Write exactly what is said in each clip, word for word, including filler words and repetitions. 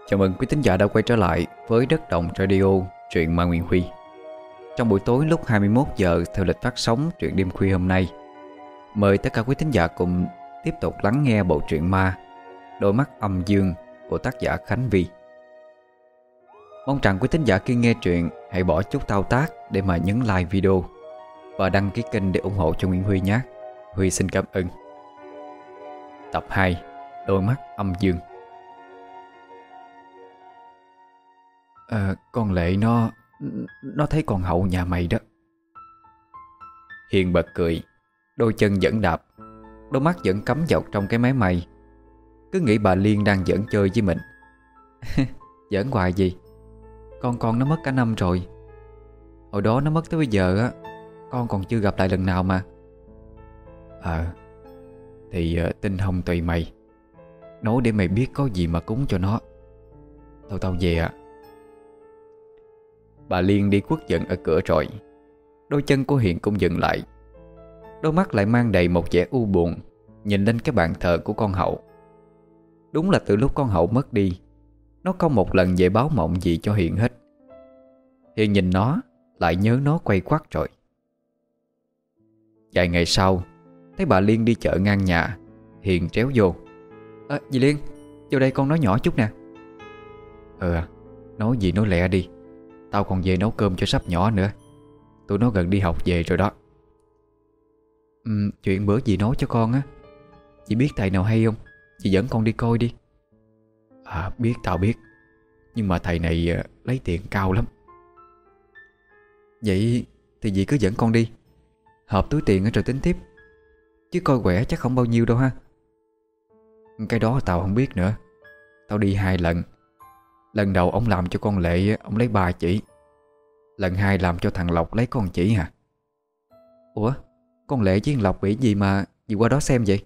Chào mừng quý thính giả đã quay trở lại với Đất Đồng Radio, truyện Ma Nguyên Huy. Trong buổi tối lúc hai mươi mốt giờ theo lịch phát sóng truyện đêm khuya hôm nay, mời tất cả quý thính giả cùng tiếp tục lắng nghe bộ truyện ma Đôi mắt âm dương của tác giả Khánh Vy. Mong rằng quý thính giả khi nghe truyện hãy bỏ chút thao tác để mà nhấn like video và đăng ký kênh để ủng hộ cho Nguyễn Huy nhé. Huy xin cảm ơn. Tập hai, Đôi mắt âm dương. À, con Lệ nó Nó thấy con Hậu nhà mày đó. Hiền bật cười, đôi chân vẫn đạp, đôi mắt vẫn cắm dọc trong cái máy may. Cứ nghĩ bà Liên đang giỡn chơi với mình. Giỡn hoài gì. Con con nó mất cả năm rồi. Hồi đó nó mất tới bây giờ á, con còn chưa gặp lại lần nào mà. Ờ Thì uh, tinh hồng tùy mày. Nói để mày biết có gì mà cúng cho nó. Tao tao về ạ. Bà Liên đi khuất giận ở cửa rồi. Đôi chân của Hiền cũng dừng lại. Đôi mắt lại mang đầy một vẻ u buồn, nhìn lên cái bàn thờ của con Hậu. Đúng là từ lúc con Hậu mất đi, nó không một lần về báo mộng gì cho Hiền hết. Hiền nhìn nó, lại nhớ nó quay quắt rồi. Vài ngày sau, thấy bà Liên đi chợ ngang nhà, Hiền tréo vô. À, dì Liên, vô đây con nói nhỏ chút nè. Ừ, nói gì nói lẹ đi. Tao còn về nấu cơm cho sắp nhỏ nữa. Tụi nó gần đi học về rồi đó. ừ, Chuyện bữa dì nói cho con á, dì biết thầy nào hay không? Dì dẫn con đi coi đi. À biết, tao biết. Nhưng mà thầy này à, lấy tiền cao lắm. Vậy thì dì cứ dẫn con đi, hợp túi tiền rồi tính tiếp. Chứ coi quẻ chắc không bao nhiêu đâu ha. Cái đó tao không biết nữa. Tao đi hai lần. Lần đầu ông làm cho con Lệ, ông lấy ba chỉ. Lần hai làm cho thằng Lộc lấy con chỉ hả? Ủa, con Lệ với thằng Lộc bị gì mà dì qua đó xem vậy?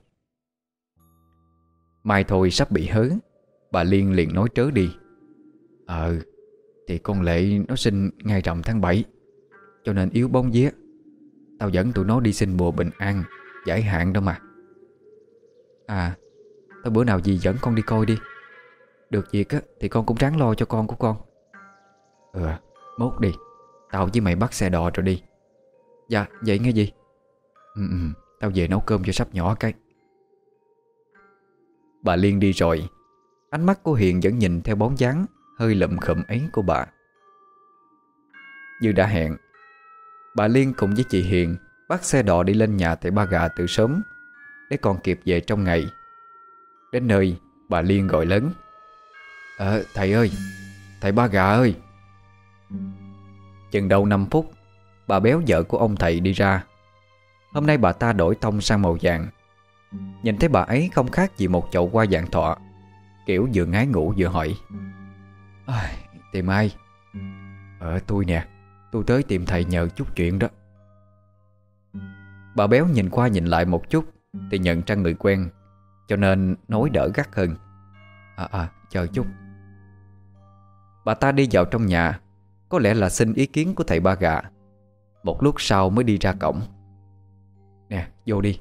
Mai thôi sắp bị hớ, bà Liên liền nói trớ đi. Ờ Thì con Lệ nó sinh ngày rằm tháng bảy, cho nên yếu bóng vía. Tao dẫn tụi nó đi xin bùa bình an, giải hạn đó mà. À, tao bữa nào dì dẫn con đi coi đi. Được việc á thì con cũng ráng lo cho con của con. Ừ, mốt đi. Tao với mày bắt xe đò rồi đi. Dạ, vậy nghe gì? Ừ, ừ, tao về nấu cơm cho sắp nhỏ cái. Bà Liên đi rồi. Ánh mắt của Hiền vẫn nhìn theo bóng dáng hơi lụm khụm ấy của bà. Như đã hẹn, bà Liên cùng với chị Hiền bắt xe đò đi lên nhà thầy Ba Gà từ sớm, để còn kịp về trong ngày. Đến nơi, bà Liên gọi lớn. Ờ, thầy ơi, thầy Ba Gà ơi. Chừng đầu năm phút, bà Béo vợ của ông thầy đi ra. Hôm nay bà ta đổi tông sang màu vàng. Nhìn thấy bà ấy không khác gì một chậu hoa vàng thọ, kiểu vừa ngái ngủ vừa hỏi. À, tìm ai? Ờ, tôi nè. Tôi tới tìm thầy nhờ chút chuyện đó. Bà Béo nhìn qua nhìn lại một chút thì nhận ra người quen, cho nên nói đỡ gắt hơn. À à, chờ chút. Bà ta đi vào trong nhà, có lẽ là xin ý kiến của thầy Ba Gà. Một lúc sau mới đi ra cổng. Nè, vô đi.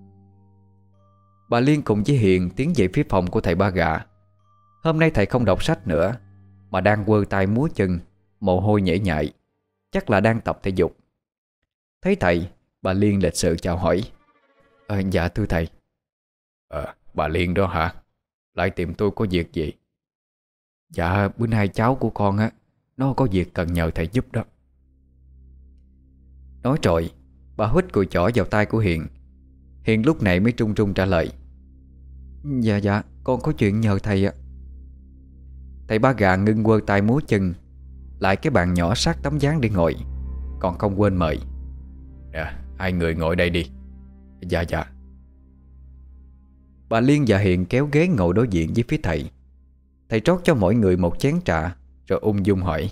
Bà Liên cùng với Hiền tiến về phía phòng của thầy Ba Gà. Hôm nay thầy không đọc sách nữa, mà đang quơ tay múa chân, mồ hôi nhễ nhại. Chắc là đang tập thể dục. Thấy thầy, bà Liên lịch sự chào hỏi. Ờ, dạ thưa thầy. Ờ, bà Liên đó hả? Lại tìm tôi có việc gì? Dạ, bữa nay cháu của con á, nó có việc cần nhờ thầy giúp đó. Nói rồi, bà huých cùi chỏ vào tay của Hiền. Hiền lúc này mới trung trung trả lời. Dạ dạ, con có chuyện nhờ thầy ạ. Thầy Ba Gà ngưng quơ tay múa chân lại cái bàn nhỏ sát tấm ván để ngồi, còn không quên mời. Nè, hai người ngồi đây đi. Dạ dạ. Bà Liên và Hiền kéo ghế ngồi đối diện với phía thầy. Thầy trót cho mỗi người một chén trà, rồi ung dung hỏi.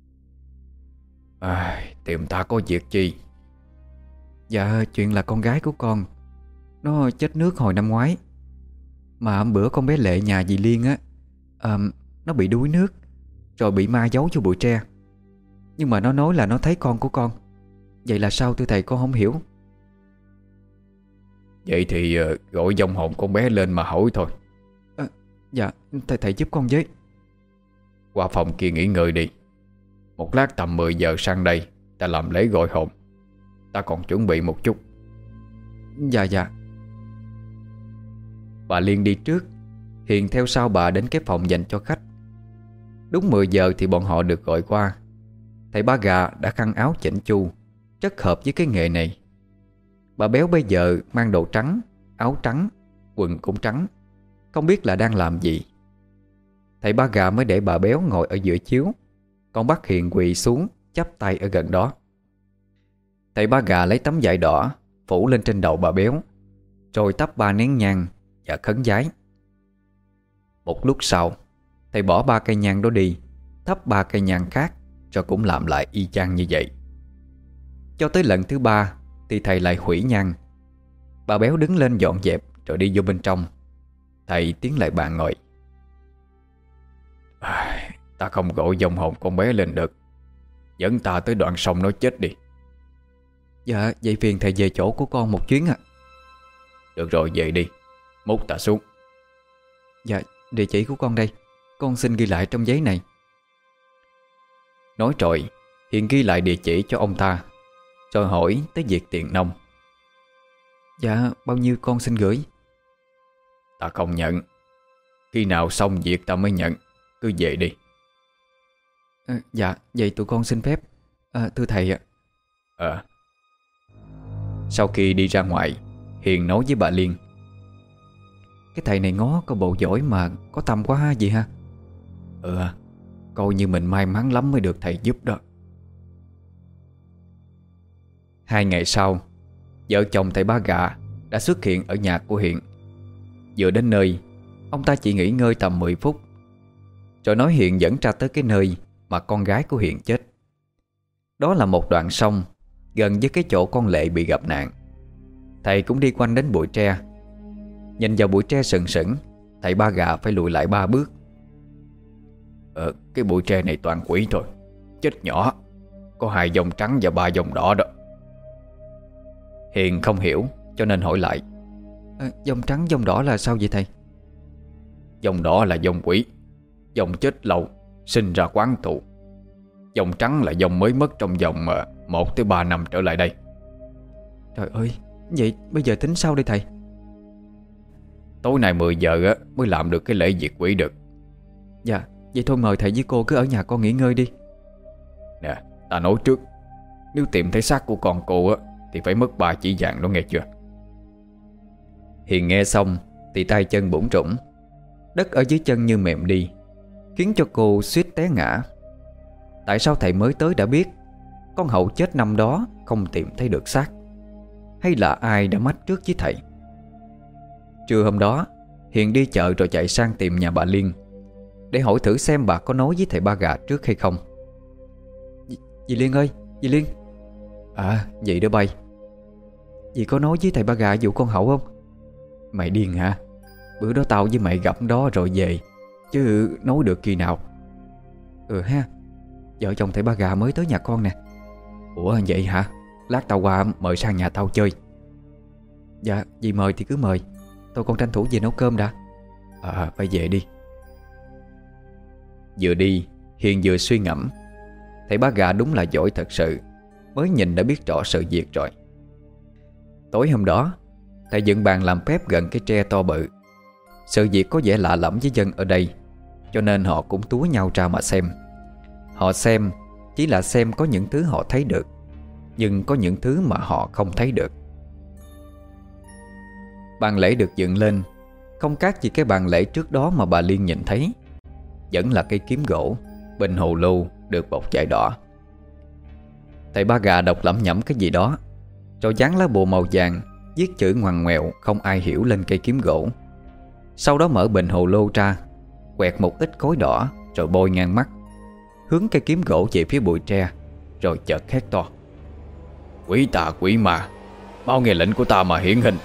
À, tìm ta có việc chi? Dạ, chuyện là con gái của con, nó chết nước hồi năm ngoái. Mà hôm bữa con bé Lệ nhà dì Liên á, à, nó bị đuối nước, rồi bị ma giấu vô bụi tre. Nhưng mà nó nói là nó thấy con của con. Vậy là sao thưa thầy, con không hiểu. Vậy thì uh, gọi vong hồn con bé lên mà hỏi thôi. À, dạ, thầy thầy giúp con với. Qua phòng kia nghỉ ngơi đi. Một lát tầm mười giờ sang đây ta làm lễ gọi hồn. Ta còn chuẩn bị một chút. Dạ dạ. Bà Liên đi trước, Hiền theo sau bà đến cái phòng dành cho khách. Đúng mười giờ thì bọn họ được gọi qua. Thầy Ba Gà đã khăn áo chỉnh chu, rất hợp với cái nghề này. Bà Béo bây giờ mang đồ trắng, áo trắng, quần cũng trắng, không biết là đang làm gì. Thầy Ba Gà mới để bà Béo ngồi ở giữa chiếu, còn bắt Hiền quỳ xuống chắp tay ở gần đó. Thầy Ba Gà lấy tấm vải đỏ phủ lên trên đầu bà Béo, rồi thắp ba nén nhang và khấn vái. Một lúc sau, thầy bỏ ba cây nhang đó đi, thắp ba cây nhang khác, rồi cũng làm lại y chang như vậy. Cho tới lần thứ ba thì thầy lại hủy nhang. Bà Béo đứng lên dọn dẹp rồi đi vô bên trong. Thầy tiến lại bàn ngồi. à, Ta không gọi dòng hồn con bé lên được. Dẫn ta tới đoạn sông nó chết đi. Dạ, vậy phiền thầy về chỗ của con một chuyến ạ. Được rồi, về đi. Múc ta xuống. Dạ, địa chỉ của con đây, con xin ghi lại trong giấy này. Nói rồi, Hiền ghi lại địa chỉ cho ông ta, rồi hỏi tới việc tiền nông. Dạ, bao nhiêu con xin gửi? Ta không nhận. Khi nào xong việc ta mới nhận. Cứ về đi. à, Dạ, vậy tụi con xin phép. à, Thưa thầy ạ. Ờ Sau khi đi ra ngoài, Hiền nói với bà Liên. Cái thầy này ngó có bộ giỏi mà có tâm quá ha gì ha. Ừ, coi như mình may mắn lắm mới được thầy giúp đó. Hai ngày sau, vợ chồng thầy Ba Gà đã xuất hiện ở nhà của Hiền. Vừa đến nơi, ông ta chỉ nghỉ ngơi tầm mười phút, rồi nói Hiền dẫn ra tới cái nơi mà con gái của Hiền chết. Đó là một đoạn sông gần với cái chỗ con Lệ bị gặp nạn. Thầy cũng đi quanh đến bụi tre. Nhìn vào bụi tre sừng sững, thầy Ba Gà phải lùi lại ba bước. Ờ, cái bụi tre này toàn quỷ thôi. Chết nhỏ. Có hai dòng trắng và ba dòng đỏ đó. Hiền không hiểu cho nên hỏi lại. à, Dòng trắng dòng đỏ là sao vậy thầy? Dòng đỏ là dòng quỷ. Dòng chết lâu, sinh ra quán tụ. Dòng trắng là dòng mới mất trong vòng một tới ba năm trở lại đây. Trời ơi, vậy bây giờ tính sao đây thầy? Tối nay mười giờ á, mới làm được cái lễ diệt quỷ được. Dạ, vậy thôi mời thầy với cô cứ ở nhà con nghỉ ngơi đi. Nè, ta nói trước, nếu tìm thấy xác của con cô á thì phải mất ba chỉ vàng đó, nghe chưa? Hiền nghe xong thì tay chân bủn rủn, đất ở dưới chân như mềm đi, khiến cho cô suýt té ngã. Tại sao thầy mới tới đã biết con Hậu chết năm đó không tìm thấy được xác? Hay là ai đã mách trước với thầy? Trưa hôm đó, Hiền đi chợ rồi chạy sang tìm nhà bà Liên để hỏi thử xem bà có nói với thầy Ba Gà trước hay không. Dì, dì Liên ơi, dì Liên. À, vậy đó bay. Dì có nói với thầy Ba Gà vụ con Hậu không? Mày điên hả? Bữa đó tao với mày gặp đó rồi về, chứ nói được kỳ nào. Ừ ha, vợ chồng thầy Ba Gà mới tới nhà con nè. Ủa vậy hả? Lát tao qua mời sang nhà tao chơi. Dạ, dì mời thì cứ mời. Tôi còn tranh thủ về nấu cơm đã. À, phải về đi. Vừa đi, Hiền vừa suy ngẫm. Thầy Ba Gà đúng là giỏi thật sự, mới nhìn đã biết rõ sự việc rồi. Tối hôm đó, thầy dựng bàn làm phép gần cái tre to bự. Sự việc có vẻ lạ lẫm với dân ở đây, cho nên họ cũng túa nhau ra mà xem. Họ xem chỉ là xem có những thứ họ thấy được, nhưng có những thứ mà họ không thấy được. Bàn lễ được dựng lên, không khác gì cái bàn lễ trước đó mà bà Liên nhìn thấy. Vẫn là cây kiếm gỗ, bình hồ lô được bọc vải đỏ. Thầy Ba Gà đọc lẩm nhẩm cái gì đó, rồi dán lá bùa màu vàng viết chữ ngoằn ngoèo không ai hiểu lên cây kiếm gỗ. Sau đó mở bình hồ lô ra, quẹt một ít khối đỏ rồi bôi ngang mắt, hướng cây kiếm gỗ về phía bụi tre, rồi chợt hét to: Quỷ tà quỷ ma, mau nghe lệnh của ta mà hiển hình.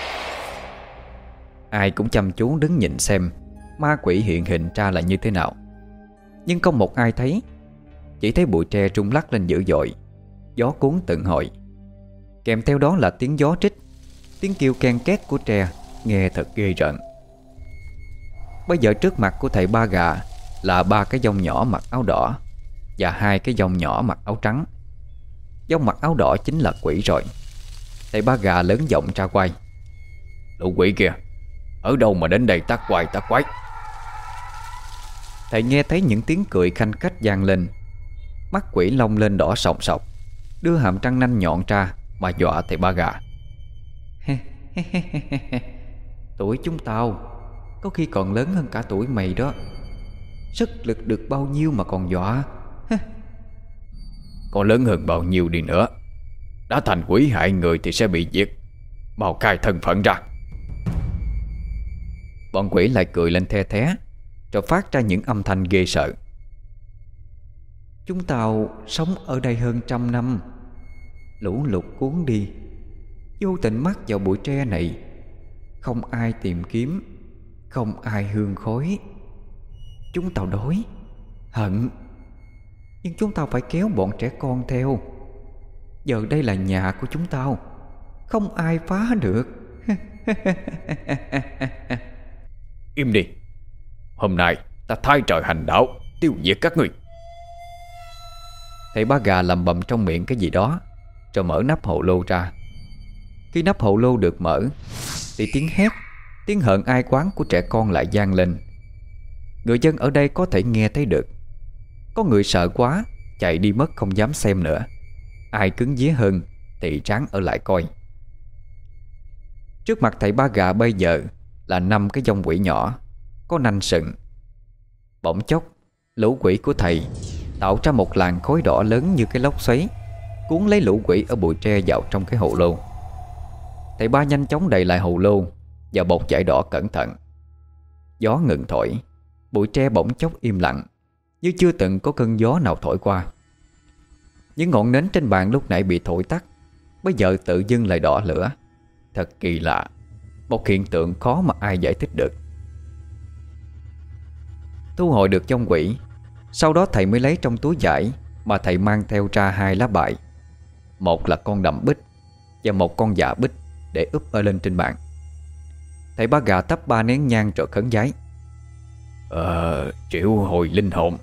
Ai cũng chăm chú đứng nhìn xem ma quỷ hiện hình ra là như thế nào. Nhưng không một ai thấy. Chỉ thấy bụi tre rung lắc lên dữ dội, gió cuốn từng hồi. Kèm theo đó là tiếng gió trích, tiếng kêu ken két của tre, nghe thật ghê rợn. Bây giờ trước mặt của thầy Ba Gà là ba cái dông nhỏ mặc áo đỏ và hai cái dông nhỏ mặc áo trắng. Dông mặc áo đỏ chính là quỷ rồi. Thầy Ba Gà lớn giọng ra quay: "Lũ quỷ kìa, ở đâu mà đến đây tác quái tác quái?" Thầy nghe thấy những tiếng cười khanh khách vang lên. Mắt quỷ long lên đỏ sòng sọc, đưa hàm răng nanh nhọn ra mà dọa thầy Ba Gà. "Tuổi chúng tao có khi còn lớn hơn cả tuổi mày đó. Sức lực được bao nhiêu mà còn dọa?" "Có lớn hơn bao nhiêu đi nữa, đã thành quỷ hại người thì sẽ bị giết. Mau khai thân phận ra." Bọn quỷ lại cười lên the thé, rồi phát ra những âm thanh ghê sợ. "Chúng tao sống ở đây hơn trăm năm. Lũ lụt cuốn đi, vô tình mắc vào bụi tre này. Không ai tìm kiếm, không ai hương khói. Chúng tao đói, hận, nhưng chúng tao phải kéo bọn trẻ con theo. Giờ đây là nhà của chúng tao, không ai phá được." "Im đi, hôm nay ta thay trời hành đạo, tiêu diệt các ngươi." Thầy Ba Gà lầm bầm trong miệng cái gì đó, rồi mở nắp hồ lô ra. Khi nắp hồ lô được mở thì tiếng hét, tiếng hận ai quán của trẻ con lại vang lên. Người dân ở đây có thể nghe thấy được. Có người sợ quá chạy đi mất không dám xem nữa. Ai cứng vía hơn thì ráng ở lại coi. Trước mặt thầy Ba Gà bây giờ là năm cái dông quỷ nhỏ, có nanh sừng. Bỗng chốc, lũ quỷ của thầy tạo ra một làn khói đỏ lớn như cái lốc xoáy, cuốn lấy lũ quỷ ở bụi tre vào trong cái hồ lô. Thầy Ba nhanh chóng đậy lại hồ lô và bột vải đỏ cẩn thận. Gió ngừng thổi, bụi tre bỗng chốc im lặng, như chưa từng có cơn gió nào thổi qua. Những ngọn nến trên bàn lúc nãy bị thổi tắt, bây giờ tự dưng lại đỏ lửa. Thật kỳ lạ, một hiện tượng khó mà ai giải thích được. Thu hồi được dông quỷ, sau đó thầy mới lấy trong túi vải mà thầy mang theo ra hai lá bài. Một là con đầm bích và một con dạ bích để úp ở lên trên bàn. Thầy Ba Gà thắp ba nén nhang rồi khấn vái: Ờ, triệu hồi linh hồn.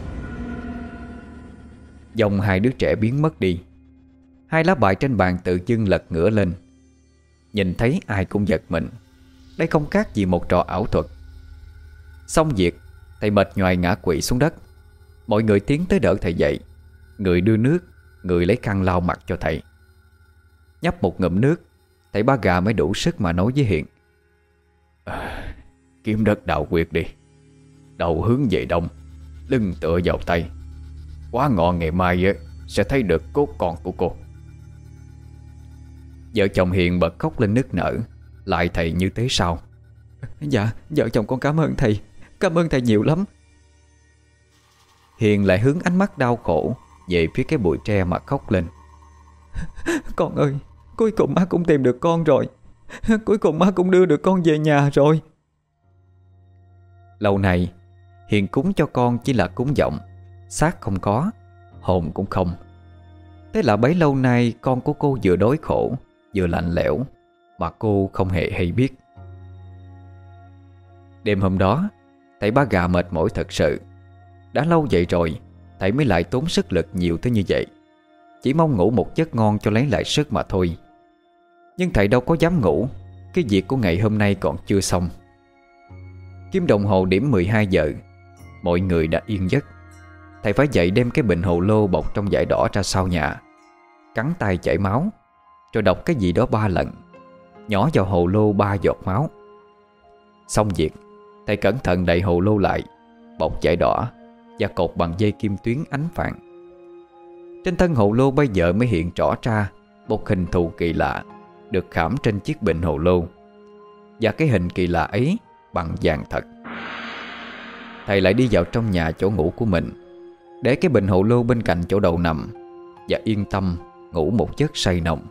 Dòng hai đứa trẻ biến mất đi. Hai lá bài trên bàn tự dưng lật ngửa lên. Nhìn thấy ai cũng giật mình. Đây không khác gì một trò ảo thuật. Xong việc, thầy mệt nhoài ngã quỵ xuống đất. Mọi người tiến tới đỡ thầy dậy. Người đưa nước, người lấy khăn lau mặt cho thầy. Nhấp một ngụm nước, thầy Ba Gà mới đủ sức mà nói với Hiền: à, Kiếm đất đào quyệt đi. Đầu hướng về đông, lưng tựa vào tay. Quá ngọ ngày mai sẽ thấy được cốt con của cô. Vợ chồng Hiền bật khóc lên nức nở, lại thầy như thế sao? Dạ, vợ chồng con cảm ơn thầy. Cảm ơn thầy nhiều lắm. Hiền lại hướng ánh mắt đau khổ về phía cái bụi tre mà khóc lên. Con ơi, cuối cùng má cũng tìm được con rồi. Cuối cùng má cũng đưa được con về nhà rồi. Lâu này Hiền cúng cho con chỉ là cúng vọng, xác không có, hồn cũng không. Thế là bấy lâu nay con của cô vừa đói khổ, vừa lạnh lẽo, mà cô không hề hay biết. Đêm hôm đó, thầy Ba Gà mệt mỏi thật sự. Đã lâu vậy rồi, thầy mới lại tốn sức lực nhiều tới như vậy. Chỉ mong ngủ một giấc ngon cho lấy lại sức mà thôi. Nhưng thầy đâu có dám ngủ. Cái việc của ngày hôm nay còn chưa xong. Kim đồng hồ điểm mười hai giờ. Mọi người đã yên giấc. Thầy phải dậy đem cái bình hồ lô bọc trong vải đỏ ra sau nhà, cắn tay chảy máu, rồi đọc cái gì đó ba lần, nhỏ vào hồ lô ba giọt máu. Xong việc, thầy cẩn thận đậy hồ lô lại, bọc vải đỏ và cột bằng dây kim tuyến ánh vàng. Trên thân hồ lô bây giờ mới hiện rõ ra một hình thù kỳ lạ được khảm trên chiếc bình hồ lô. Và cái hình kỳ lạ ấy bằng vàng thật. Thầy lại đi vào trong nhà chỗ ngủ của mình, để cái bình hồ lô bên cạnh chỗ đầu nằm, và yên tâm ngủ một giấc say nồng.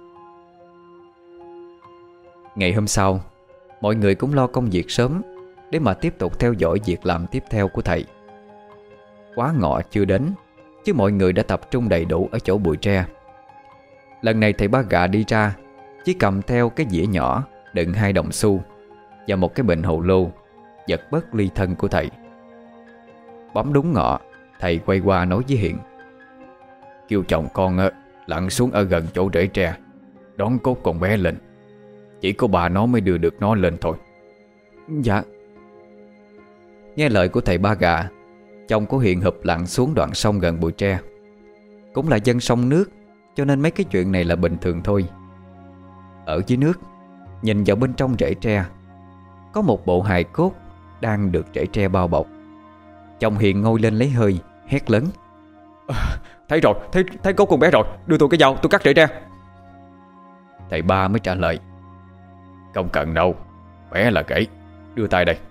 Ngày hôm sau, mọi người cũng lo công việc sớm để mà tiếp tục theo dõi việc làm tiếp theo của thầy. Quá ngọ chưa đến, chứ mọi người đã tập trung đầy đủ ở chỗ bụi tre. Lần này thầy Ba Gà đi ra chỉ cầm theo cái dĩa nhỏ đựng hai đồng xu và một cái bình hồ lô, giật bớt ly thân của thầy. Bấm đúng ngọ, thầy quay qua nói với Hiền: Kêu chồng con á, lặn xuống ở gần chỗ rễ tre, đón cốt con bé lên. Chỉ có bà nó mới đưa được nó lên thôi. Dạ. Nghe lời của thầy Ba Gà, chồng của Hiền hụp lặn xuống đoạn sông gần bụi tre. Cũng là dân sông nước, cho nên mấy cái chuyện này là bình thường thôi. Ở dưới nước, nhìn vào bên trong rễ tre, có một bộ hài cốt đang được rễ tre bao bọc. Chồng Hiền ngồi lên lấy hơi, hét lớn: à, Thấy rồi, thấy, thấy cốt con bé rồi. Đưa tôi cái dao, tôi cắt rễ tre. Thầy Ba mới trả lời: Không cần đâu, bé là gãy. Đưa tay đây.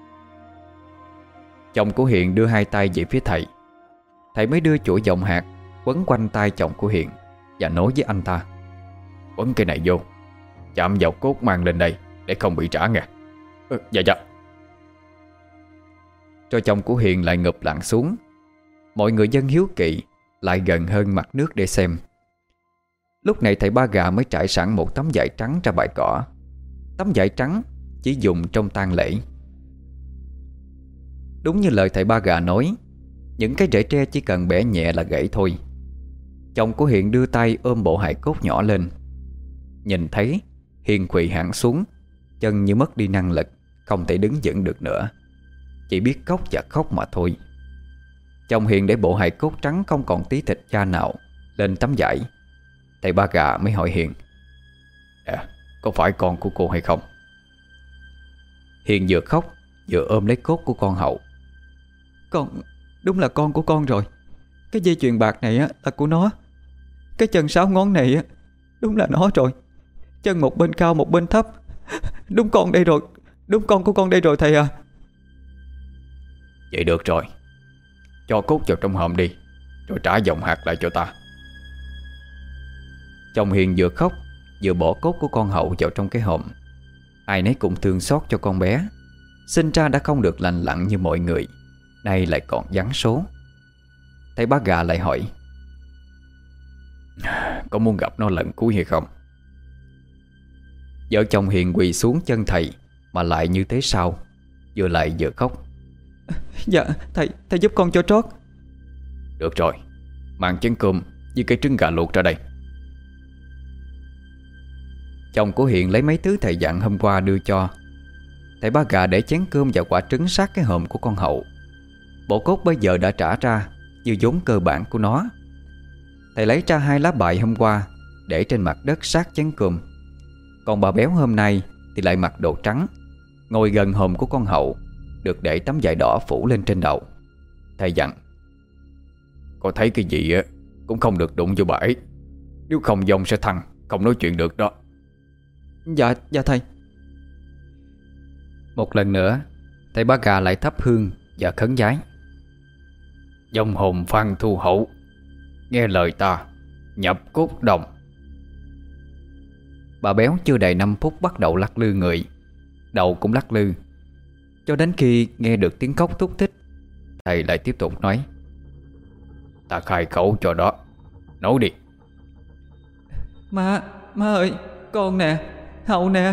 Chồng của Hiền đưa hai tay về phía thầy. Thầy mới đưa chuỗi vòng hạt quấn quanh tay chồng của Hiền và nói với anh ta: Quấn cái này vô, chạm vào cốt mang lên đây để không bị trả nghe. ừ, Dạ dạ. Cho chồng của Hiền lại ngụp lặn xuống. Mọi người dân hiếu kỳ lại gần hơn mặt nước để xem. Lúc này thầy Ba Gà mới trải sẵn một tấm vải trắng ra bãi cỏ. Tấm vải trắng chỉ dùng trong tang lễ. Đúng như lời thầy Ba Gà nói, những cái rễ tre chỉ cần bẻ nhẹ là gãy thôi. Chồng của Hiền đưa tay ôm bộ hài cốt nhỏ lên. Nhìn thấy Hiền quỳ hẳn xuống, chân như mất đi năng lực, không thể đứng vững được nữa, chỉ biết khóc và khóc mà thôi. Chồng Hiền để bộ hài cốt trắng không còn tí thịt da nào lên tấm vải. Thầy Ba Gà mới hỏi Hiền: À, có phải con của cô hay không? Hiền vừa khóc vừa ôm lấy cốt của con Hậu. Con, đúng là con của con rồi. Cái dây chuyền bạc này á là của nó. Cái chân sáu ngón này á, đúng là nó rồi. Chân một bên cao một bên thấp. Đúng con đây rồi. Đúng con của con đây rồi thầy à. Vậy được rồi, cho cốt vào trong hòm đi, rồi trả vòng hạt lại cho ta. Chồng Hiền vừa khóc vừa bỏ cốt của con Hậu vào trong cái hòm. Ai nấy cũng thương xót cho con bé. Sinh ra đã không được lành lặn như mọi người, nay lại còn vắng số. Thầy Ba Gà lại hỏi: Có muốn gặp nó lần cuối hay không? Vợ chồng Hiền quỳ xuống chân thầy mà lại như thế sao, vừa lại vừa khóc. Dạ thầy, thầy giúp con cho trót. Được rồi, mang chén cơm với cái trứng gà luộc ra đây. Chồng của Hiền lấy mấy thứ thầy dặn hôm qua đưa cho. Thầy Ba Gà để chén cơm và quả trứng sát cái hòm của con Hậu. Bộ cốt bây giờ đã trả ra như vốn cơ bản của nó. Thầy lấy ra hai lá bài hôm qua để trên mặt đất sát chén cơm. Còn bà Béo hôm nay thì lại mặc đồ trắng, ngồi gần hòm của con Hậu, được để tấm vải đỏ phủ lên trên đầu. Thầy dặn: Có thấy cái gì á cũng không được đụng vô bà ấy, nếu không dòng sẽ thăng, không nói chuyện được đó. Dạ, dạ thầy. Một lần nữa thầy Ba Gà lại thắp hương và khấn vái: Dòng hồn Phan Thu Hậu, nghe lời ta, nhập cốt đồng. Bà Béo chưa đầy năm phút bắt đầu lắc lư người, đầu cũng lắc lư, cho đến khi nghe được tiếng khóc thúc thích. Thầy lại tiếp tục nói: Ta khai khẩu cho đó, nói đi. Má, má ơi, con nè, Hậu nè.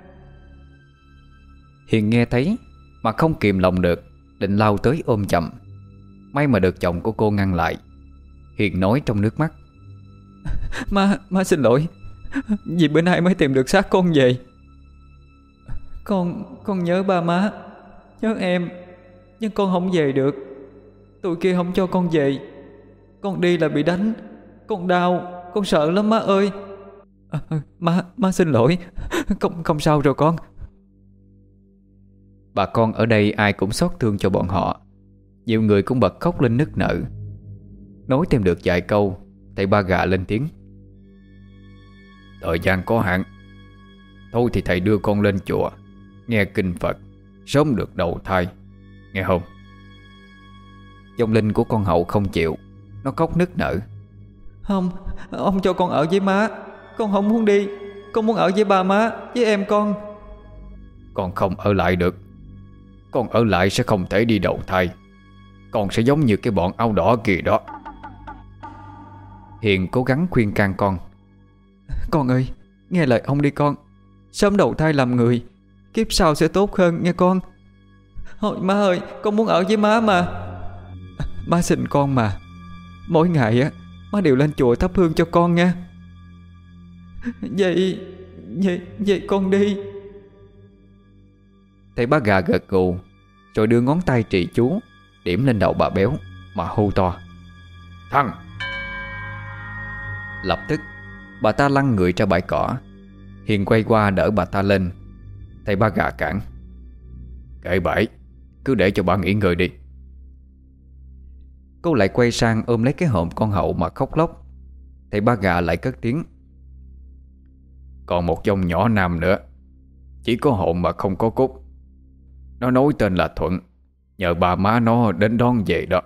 Hiền nghe thấy mà không kìm lòng được, định lao tới ôm chầm. May mà được chồng của cô ngăn lại. Hiền nói trong nước mắt: Má, má xin lỗi, vì bữa nay mới tìm được xác con về. Con, con nhớ ba má, nhớ em, nhưng con không về được. Tụi kia không cho con về. Con đi là bị đánh, con đau, con sợ lắm má ơi. À, má, má xin lỗi, không, không sao rồi con. Bà con ở đây ai cũng xót thương cho bọn họ. Nhiều người cũng bật khóc lên nức nở. Nói thêm được vài câu, thầy Ba Gà lên tiếng: Thời gian có hạn, thôi thì thầy đưa con lên chùa nghe kinh Phật, sớm được đầu thai, nghe không? Vong linh của con Hậu không chịu, nó khóc nức nở: Không, ông cho con ở với má. Con không muốn đi, con muốn ở với ba má, với em con. Con không ở lại được. Con ở lại sẽ không thể đi đầu thai. Con sẽ giống như cái bọn áo đỏ kia đó. Hiền cố gắng khuyên can con: Con ơi, nghe lời ông đi con. Sớm đầu thai làm người, kiếp sau sẽ tốt hơn nghe con. Thôi má ơi, con muốn ở với má mà. Má sinh con mà. Mỗi ngày á má đều lên chùa thắp hương cho con nha. Vậy Vậy, vậy con đi. Thầy Ba Gà gật gù, rồi đưa ngón tay trì chú điểm lên đầu bà béo mà hô to: Thằng! Lập tức bà ta lăn người ra bãi cỏ. Hiền quay qua đỡ bà ta lên. Thầy Ba Gà cản: Kệ bãi, cứ để cho bà nghỉ ngơi đi. Cô lại quay sang ôm lấy cái hòm con hậu mà khóc lóc. Thầy Ba Gà lại cất tiếng: Còn một dòng nhỏ nam nữa, chỉ có hồn mà không có cốt. Nó nói tên là Thuận, nhờ bà má nó đến đón về đó.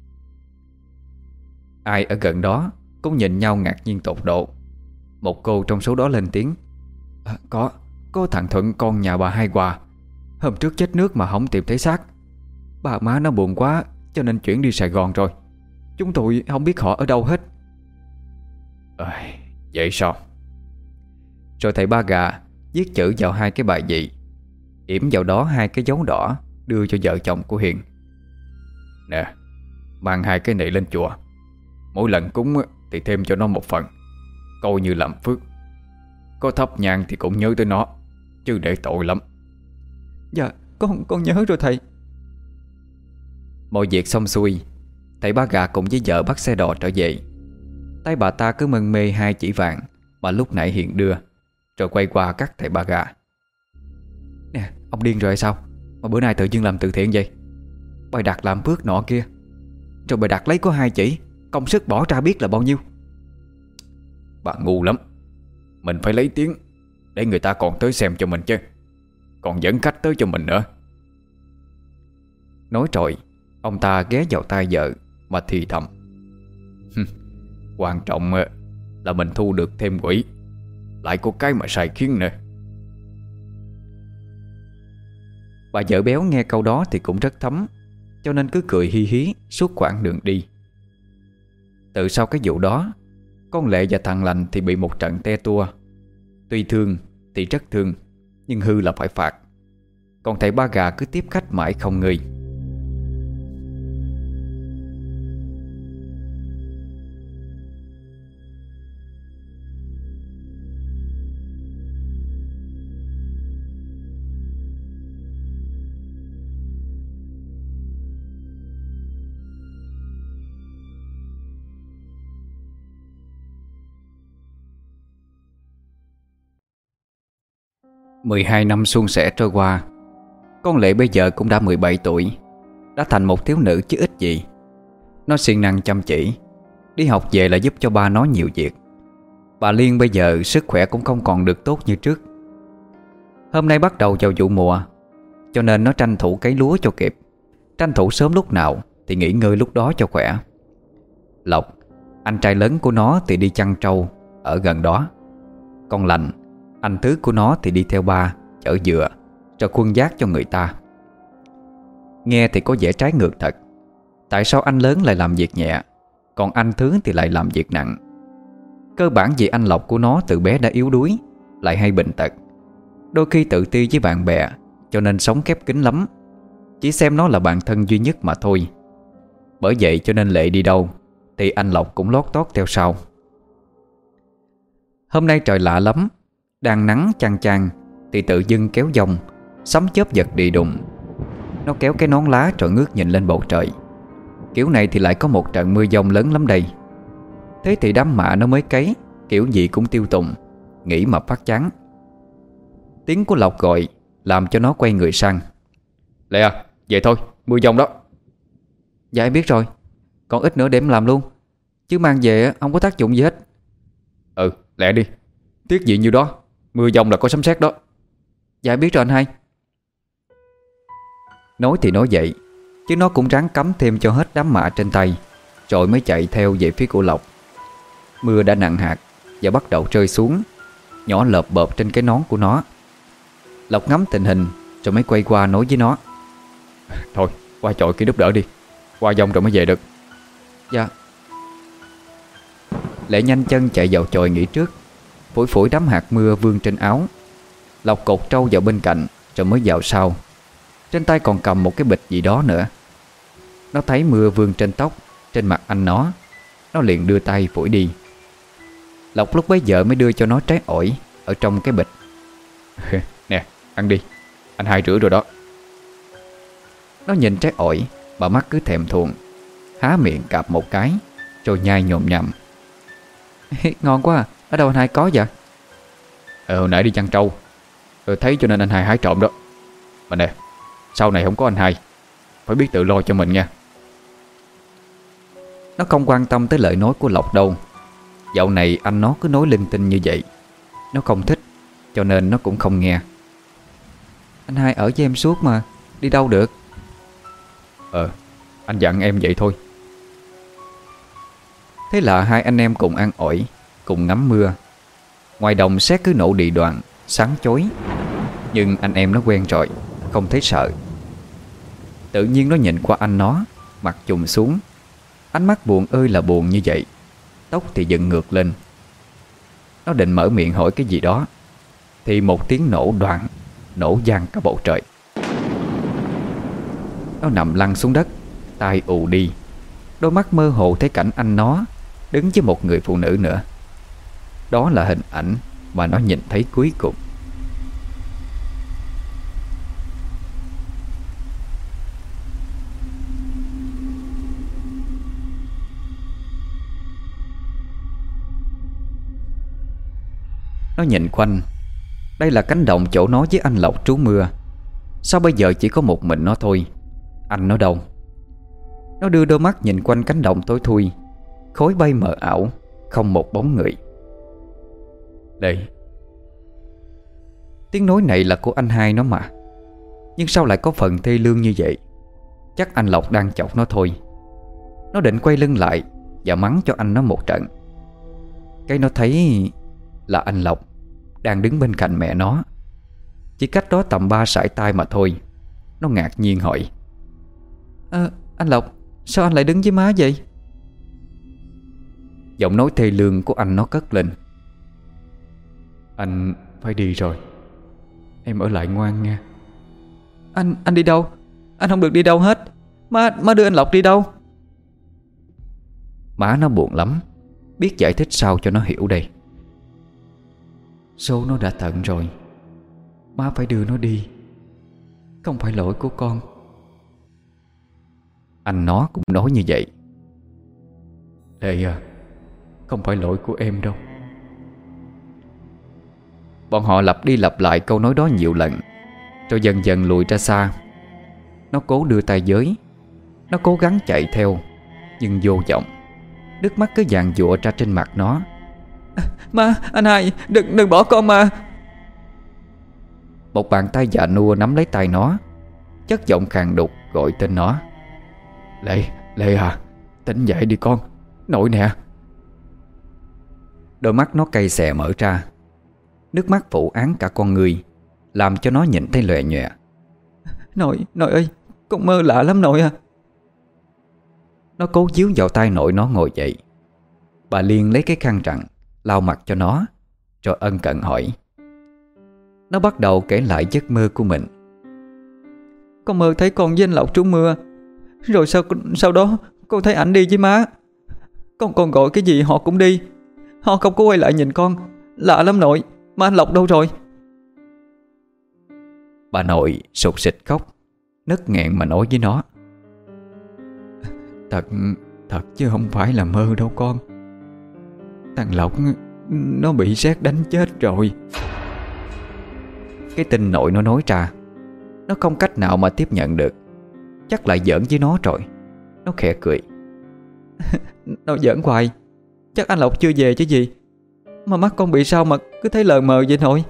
Ai ở gần đó cũng nhìn nhau ngạc nhiên tột độ. Một cô trong số đó lên tiếng: à, Có, có thằng Thuận con nhà bà Hai Hòa. Hôm trước chết nước mà không tìm thấy xác. Bà má nó buồn quá cho nên chuyển đi Sài Gòn rồi. Chúng tôi không biết họ ở đâu hết. à, Vậy sao? Rồi thầy Ba Gà viết chữ vào hai cái bài vị, yểm vào đó hai cái dấu đỏ, đưa cho vợ chồng của Hiền. Nè, mang hai cái này lên chùa. Mỗi lần cúng thì thêm cho nó một phần, coi như làm phước. Có thắp nhang thì cũng nhớ tới nó, chứ để tội lắm. Dạ con con nhớ rồi thầy. Mọi việc xong xuôi, thầy Ba Gà cùng với vợ bắt xe đò trở về. Tay bà ta cứ mân mê hai chỉ vàng mà lúc nãy Hiền đưa, rồi quay qua cắt thầy Ba Gà: Nè, ông điên rồi hay sao mà bữa nay tự dưng làm từ thiện vậy? Bài đặt làm phước nọ kia, rồi bài đặt lấy có hai chỉ, công sức bỏ ra biết là bao nhiêu. Bà ngu lắm. Mình phải lấy tiếng để người ta còn tới xem cho mình chứ, còn dẫn khách tới cho mình nữa. Nói rồi, ông ta ghé vào tai vợ mà thì thầm: Quan trọng là mình thu được thêm quỹ, lại có cái mà sai khiến nữa. Bà vợ béo nghe câu đó thì cũng rất thấm, cho nên cứ cười hi hí suốt quãng đường đi. Từ sau cái vụ đó, con Lệ và thằng Lành thì bị một trận te tua. Tuy thương thì rất thương, nhưng hư là phải phạt. Còn thầy Ba Gà cứ tiếp khách mãi không ngơi. Mười hai năm suôn sẻ trôi qua, con Lệ bây giờ cũng đã mười bảy tuổi, đã thành một thiếu nữ chứ ít gì. Nó siêng năng chăm chỉ, đi học về là giúp cho ba nó nhiều việc. Bà Liên bây giờ sức khỏe cũng không còn được tốt như trước. Hôm nay bắt đầu vào vụ mùa, cho nên nó tranh thủ cấy lúa cho kịp, tranh thủ sớm lúc nào thì nghỉ ngơi lúc đó cho khỏe. Lộc, anh trai lớn của nó thì đi chăn trâu ở gần đó. Con Lành, anh thứ của nó thì đi theo ba chở dừa cho khuân vác cho người ta. Nghe thì có vẻ trái ngược thật. Tại sao anh lớn lại làm việc nhẹ, còn anh thứ thì lại làm việc nặng? Cơ bản vì anh Lộc của nó từ bé đã yếu đuối, lại hay bệnh tật, đôi khi tự ti với bạn bè, cho nên sống khép kín lắm, chỉ xem nó là bạn thân duy nhất mà thôi. Bởi vậy cho nên Lệ đi đâu thì anh Lộc cũng lót tót theo sau. Hôm nay trời lạ lắm, đang nắng chang chang thì tự dưng kéo giông, sấm chớp giật đi đùng. Nó kéo cái nón lá rồi ngước nhìn lên bầu trời. Kiểu này thì lại có một trận mưa giông lớn lắm đây. Thế thì đám mạ nó mới cấy, kiểu gì cũng tiêu tùng, nghĩ mà phát chán. Tiếng của Lộc gọi làm cho nó quay người sang. Lệ à, về thôi, mưa giông đó. Dạ em biết rồi, còn ít nữa để em làm luôn, chứ mang về không có tác dụng gì hết. Ừ, lẹ đi, tiếc gì nhiêu đó, mưa giông là có sấm sét đó. Dạ em biết rồi anh hai. Nói thì nói vậy, chứ nó cũng ráng cắm thêm cho hết đám mạ trên tay, rồi mới chạy theo về phía của Lộc. Mưa đã nặng hạt và bắt đầu rơi xuống, nhỏ lợp bợp trên cái nón của nó. Lộc ngắm tình hình rồi mới quay qua nói với nó. Thôi, qua chọi kia giúp đỡ đi, qua giông rồi mới về được. Dạ. Lệ nhanh chân chạy vào chòi nghỉ trước, phủi phủi đám hạt mưa vương trên áo. Lộc cột trâu vào bên cạnh rồi mới vào sau. Trên tay còn cầm một cái bịch gì đó nữa. Nó thấy mưa vương trên tóc, trên mặt anh nó. Nó liền đưa tay phủi đi. Lộc lúc bấy giờ mới đưa cho nó trái ổi ở trong cái bịch. Nè, ăn đi, anh hai rửa rồi đó. Nó nhìn trái ổi mà mắt cứ thèm thuồng, há miệng cạp một cái rồi nhai nhồm nhằm. Ngon quá à. Ở đâu anh hai có vậy? Ờ hồi nãy đi chăn trâu, ờ, thấy cho nên anh hai hái trộm đó. Mà nè, sau này không có anh hai, phải biết tự lo cho mình nha. Nó không quan tâm tới lời nói của Lộc đâu. Dạo này anh nó cứ nói linh tinh như vậy. Nó không thích, cho nên nó cũng không nghe. Anh hai ở với em suốt mà, đi đâu được. Ờ, anh dặn em vậy thôi. Thế là hai anh em cùng ăn ổi, cùng ngắm mưa. Ngoài đồng sét cứ nổ đì đoàn, sáng chói. Nhưng anh em nó quen rồi, không thấy sợ. Tự nhiên nó nhìn qua anh nó, mặt trùng xuống. Ánh mắt buồn ơi là buồn như vậy. Tóc thì dựng ngược lên. Nó định mở miệng hỏi cái gì đó, thì một tiếng nổ đoạn, nổ vang cả bầu trời. Nó nằm lăn xuống đất, tai ù đi. Đôi mắt mơ hồ thấy cảnh anh nó đứng với một người phụ nữ nữa. Đó là hình ảnh mà nó nhìn thấy cuối cùng. Nó nhìn quanh. Đây là cánh đồng chỗ nó với anh Lộc trú mưa. Sao bây giờ chỉ có một mình nó thôi? Anh nó đâu? Nó đưa đôi mắt nhìn quanh cánh đồng tối thui. Khói bay mờ ảo, không một bóng người. Đây, tiếng nói này là của anh hai nó mà. Nhưng sao lại có phần thê lương như vậy? Chắc anh Lộc đang chọc nó thôi. Nó định quay lưng lại và mắng cho anh nó một trận. Cái nó thấy là anh Lộc đang đứng bên cạnh mẹ nó, chỉ cách đó tầm ba sải tay mà thôi. Nó ngạc nhiên hỏi: à, Anh Lộc, sao anh lại đứng với má vậy? Giọng nói thê lương của anh nó cất lên: Anh phải đi rồi, em ở lại ngoan nha. Anh anh đi đâu? Anh không được đi đâu hết. Má, má đưa anh Lộc đi đâu? Má nó buồn lắm, biết giải thích sao cho nó hiểu đây. Số nó đã tận rồi, má phải đưa nó đi. Không phải lỗi của con. Anh nó cũng nói như vậy. Lệ à, không phải lỗi của em đâu. Bọn họ lặp đi lặp lại câu nói đó nhiều lần, rồi dần dần lùi ra xa. Nó cố đưa tay giới. Nó cố gắng chạy theo, nhưng vô vọng. Nước mắt cứ giàn giụa ra trên mặt nó. Má, anh hai, đừng đừng bỏ con mà. Một bàn tay già nua nắm lấy tay nó, chất giọng khàn đục gọi tên nó: Lệ, Lệ à, tỉnh dậy đi con, nội nè. Đôi mắt nó cay xè mở ra. Nước mắt phủ án cả con người, làm cho nó nhìn thấy lòe nhòe. Nội, nội ơi, con mơ lạ lắm nội à. Nó cố díu vào tay nội nó ngồi dậy. Bà Liên lấy cái khăn rặn lau mặt cho nó, rồi ân cần hỏi. Nó bắt đầu kể lại giấc mơ của mình. Con mơ thấy con với anh Lộc trú mưa. Rồi sau sau đó con thấy ảnh đi với má. Con còn gọi cái gì họ cũng đi. Họ không có quay lại nhìn con. Lạ lắm nội. Mà anh Lộc đâu rồi? Bà nội sụt sịt khóc, nấc nghẹn mà nói với nó: Thật, thật chứ không phải là mơ đâu con. Thằng Lộc nó bị sét đánh chết rồi. Cái tin nội nó nói ra, nó không cách nào mà tiếp nhận được. Chắc lại giỡn với nó rồi. Nó khẽ cười. Nó giỡn hoài. Chắc anh Lộc chưa về chứ gì. Mà mắt con bị sao mà cứ thấy lờ mờ vậy nội?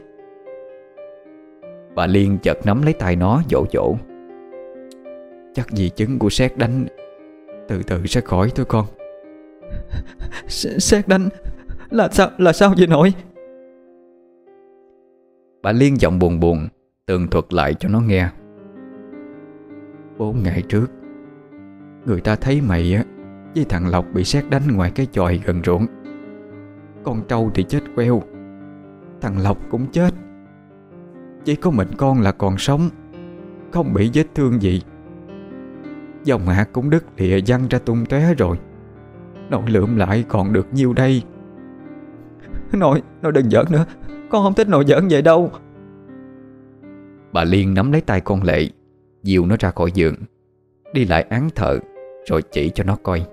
Bà Liên chợt nắm lấy tay nó dỗ dỗ: Chắc di chứng của sét đánh, từ từ sẽ khỏi thôi con. Sét đánh là sao, là sao vậy nội? Bà Liên giọng buồn buồn tường thuật lại cho nó nghe. Bốn ngày trước, người ta thấy mày á với thằng Lộc bị sét đánh ngoài cái chòi gần ruộng. Con trâu thì chết queo, thằng Lộc cũng chết. Chỉ có mình con là còn sống, không bị vết thương gì. Dòng hạt cũng đứt lìa văng ra tung tóe rồi. Nội lượm lại còn được nhiêu đây? Nội, nội đừng giỡn nữa. Con không thích nội giỡn vậy đâu. Bà Liên nắm lấy tay con Lệ, dìu nó ra khỏi giường, đi lại án thờ, rồi chỉ cho nó coi.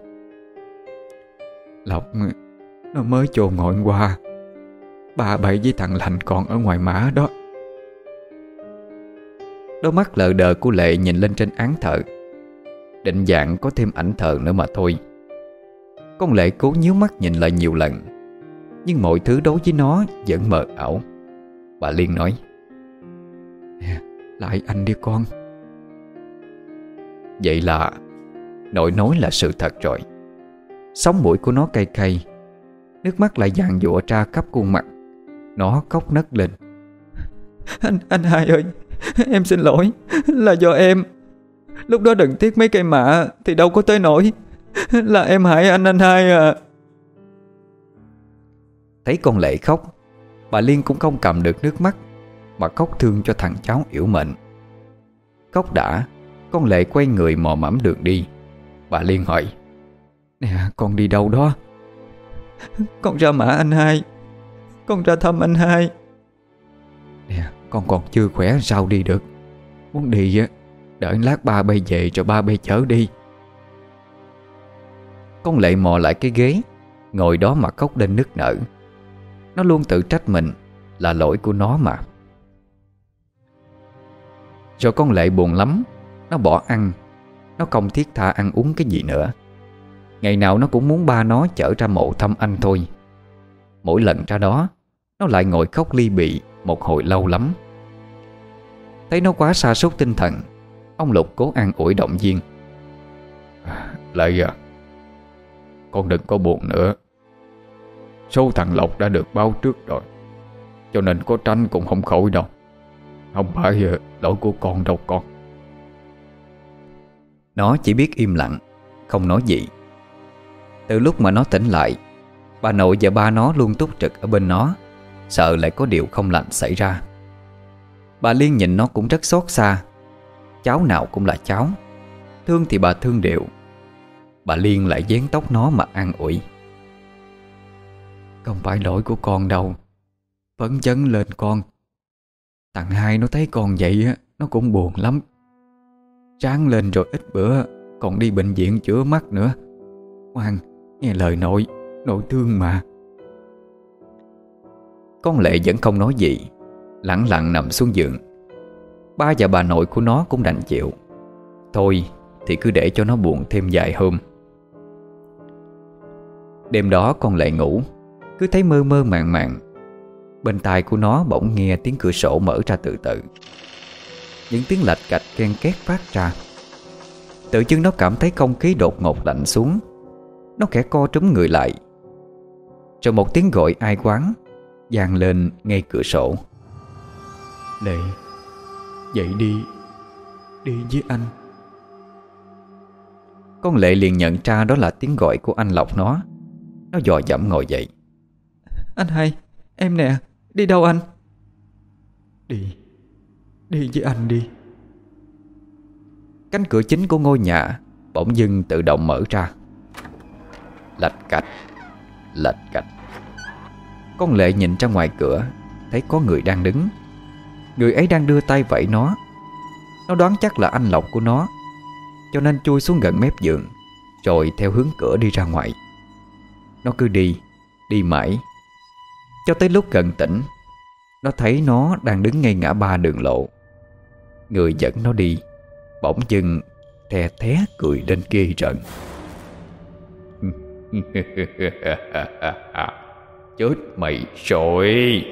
Lộc nó mới chôn ngồi qua. Bà Bảy với thằng Lành còn ở ngoài mã đó. Đôi mắt lờ đờ của Lệ nhìn lên trên án thờ, định dạng có thêm ảnh thờ nữa mà thôi. Con Lệ cố nhíu mắt nhìn lại nhiều lần, nhưng mọi thứ đối với nó vẫn mờ ảo. Bà Liên nói: Nè, lại anh đi con. Vậy là nội nói là sự thật rồi. Sống mũi của nó cay cay, nước mắt lại giàn giụa ra khắp khuôn mặt. Nó khóc nấc lên: Anh, anh hai ơi, em xin lỗi. Là do em. Lúc đó đừng tiếc mấy cây mạ thì đâu có tới nổi. Là em hại anh anh hai à. Thấy con Lệ khóc, bà Liên cũng không cầm được nước mắt, mà khóc thương cho thằng cháu yểu mệnh. Khóc đã, con Lệ quay người mò mẫm đường đi. Bà Liên hỏi: Nè, con đi đâu đó? Con ra mã anh hai. Con ra thăm anh hai. Nè, con còn chưa khỏe sao đi được. Muốn đi á, đợi lát ba bay về rồi ba bay chở đi. Con Lệ mò lại cái ghế, ngồi đó mà khóc lên nức nở. Nó luôn tự trách mình, là lỗi của nó mà. Rồi con Lệ buồn lắm. Nó bỏ ăn. Nó không thiết tha ăn uống cái gì nữa. Ngày nào nó cũng muốn ba nó chở ra mộ thăm anh thôi. Mỗi lần ra đó, nó lại ngồi khóc ly bì một hồi lâu lắm. Thấy nó quá sa sút tinh thần, ông Lục cố an ủi động viên: Lệ à, con đừng có buồn nữa. Số thằng Lộc đã được báo trước rồi, cho nên có tránh cũng không khỏi đâu. Không phải lỗi của con đâu con. Nó chỉ biết im lặng, không nói gì. Từ lúc mà nó tỉnh lại, bà nội và ba nó luôn túc trực ở bên nó, sợ lại có điều không lành xảy ra. Bà Liên nhìn nó cũng rất xót xa. Cháu nào cũng là cháu, thương thì bà thương đều. Bà Liên lại vén tóc nó mà an ủi: Không phải lỗi của con đâu. Phấn chấn lên con. Thằng hai nó thấy con vậy á, nó cũng buồn lắm. Ráng lên rồi ít bữa còn đi bệnh viện chữa mắt nữa. Ngoan, nghe lời nội. Nội thương mà. Con Lệ vẫn không nói gì, lẳng lặng nằm xuống giường. Ba và bà nội của nó cũng đành chịu. Thôi thì cứ để cho nó buồn thêm vài hôm. Đêm đó con Lệ ngủ, cứ thấy mơ mơ màng màng. Bên tai của nó bỗng nghe tiếng cửa sổ mở ra từ từ. Những tiếng lạch cạch ken két phát ra. Tự dưng nó cảm thấy không khí đột ngột lạnh xuống. Nó khẽ co trúm người lại. Rồi một tiếng gọi ai oán vang lên ngay cửa sổ: Lệ, dậy đi. Đi với anh. Con Lệ liền nhận ra đó là tiếng gọi của anh Lộc nó. Nó dò dẫm ngồi dậy: Anh hai, em nè. Đi đâu anh? Đi. Đi với anh đi. Cánh cửa chính của ngôi nhà bỗng dưng tự động mở ra. Lạch cạch, lạch cạch. Con Lệ nhìn ra ngoài cửa, thấy có người đang đứng. Người ấy đang đưa tay vẫy nó. Nó đoán chắc là anh Lộc của nó, cho nên chui xuống gần mép giường, rồi theo hướng cửa đi ra ngoài. Nó cứ đi, đi mãi, cho tới lúc gần tỉnh. Nó thấy nó đang đứng ngay ngã ba đường lộ. Người dẫn nó đi bỗng dưng the thé cười lên ghê rợn: Chết mày rồi.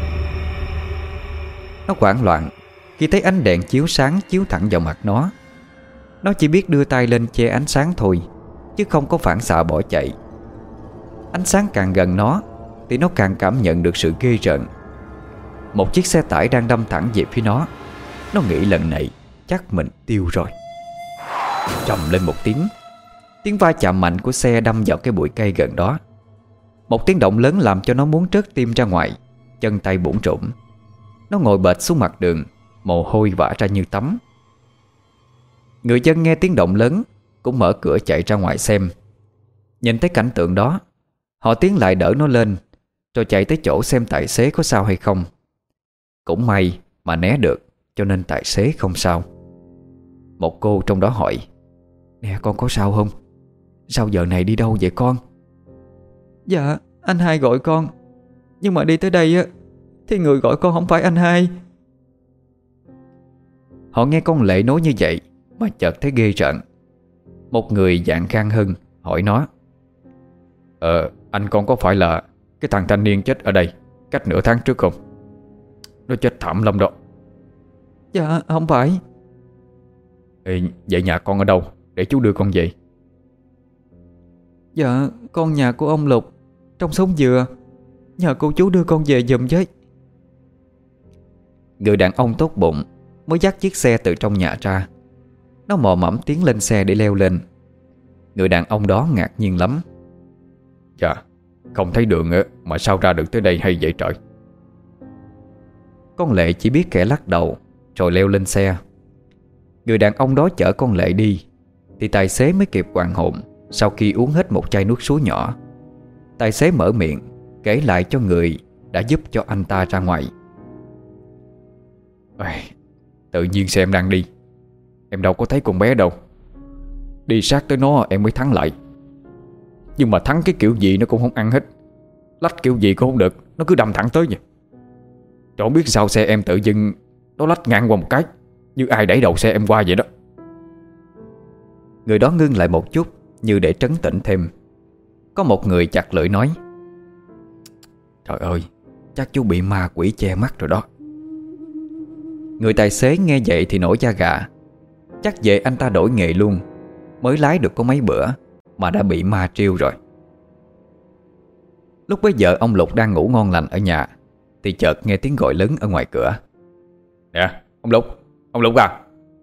Nó hoảng loạn khi thấy ánh đèn chiếu sáng chiếu thẳng vào mặt nó. Nó chỉ biết đưa tay lên che ánh sáng thôi, chứ không có phản xạ bỏ chạy. Ánh sáng càng gần nó thì nó càng cảm nhận được sự ghê rợn. Một chiếc xe tải đang đâm thẳng về phía nó. Nó nghĩ lần này chắc mình tiêu rồi. Trầm lên một tiếng. Tiếng va chạm mạnh của xe đâm vào cái bụi cây gần đó. Một tiếng động lớn làm cho nó muốn trớt tim ra ngoài, chân tay bủn rủn. Nó ngồi bệt xuống mặt đường, mồ hôi vã ra như tắm. Người dân nghe tiếng động lớn cũng mở cửa chạy ra ngoài xem. Nhìn thấy cảnh tượng đó, họ tiến lại đỡ nó lên, rồi chạy tới chỗ xem tài xế có sao hay không. Cũng may mà né được, cho nên tài xế không sao. Một cô trong đó hỏi: "Nè, con có sao không? Sao giờ này đi đâu vậy con?" Dạ anh hai gọi con, nhưng mà đi tới đây á thì người gọi con không phải anh hai. Họ nghe con Lệ nói như vậy mà chợt thấy ghê rợn. Một người dạng khang hơn hỏi nó: Ờ anh con có phải là cái thằng thanh niên chết ở đây cách nửa tháng trước không? Nó chết thảm lắm đó. Dạ không phải. Ê, vậy nhà con ở đâu để chú đưa con về? Dạ con nhà của ông Lục, trong sống dừa. Nhờ cô chú đưa con về giùm với. Người đàn ông tốt bụng mới dắt chiếc xe từ trong nhà ra. Nó mò mẫm tiến lên xe để leo lên. Người đàn ông đó ngạc nhiên lắm: Dạ, không thấy đường á, mà sao ra được tới đây hay vậy trời? Con Lệ chỉ biết khẽ lắc đầu rồi leo lên xe. Người đàn ông đó chở con Lệ đi thì tài xế mới kịp hoàn hồn. Sau khi uống hết một chai nước suối nhỏ, tài xế mở miệng kể lại cho người đã giúp cho anh ta ra ngoài. Tự nhiên xe em đang đi, em đâu có thấy con bé đâu. Đi sát tới nó em mới thắng lại. Nhưng mà thắng cái kiểu gì nó cũng không ăn hết. Lách kiểu gì cũng không được, nó cứ đâm thẳng tới vậy. Chẳng biết sao xe em tự dưng nó lách ngang qua một cái, như ai đẩy đầu xe em qua vậy đó. Người đó ngưng lại một chút, như để trấn tĩnh thêm. Có một người chặt lưỡi nói: Trời ơi, chắc chú bị ma quỷ che mắt rồi đó. Người tài xế nghe vậy thì nổi da gà. Chắc về anh ta đổi nghề luôn, mới lái được có mấy bữa mà đã bị ma triêu rồi. Lúc bấy giờ ông Lục đang ngủ ngon lành ở nhà thì chợt nghe tiếng gọi lớn ở ngoài cửa: Nè, ông Lục, ông Lục à.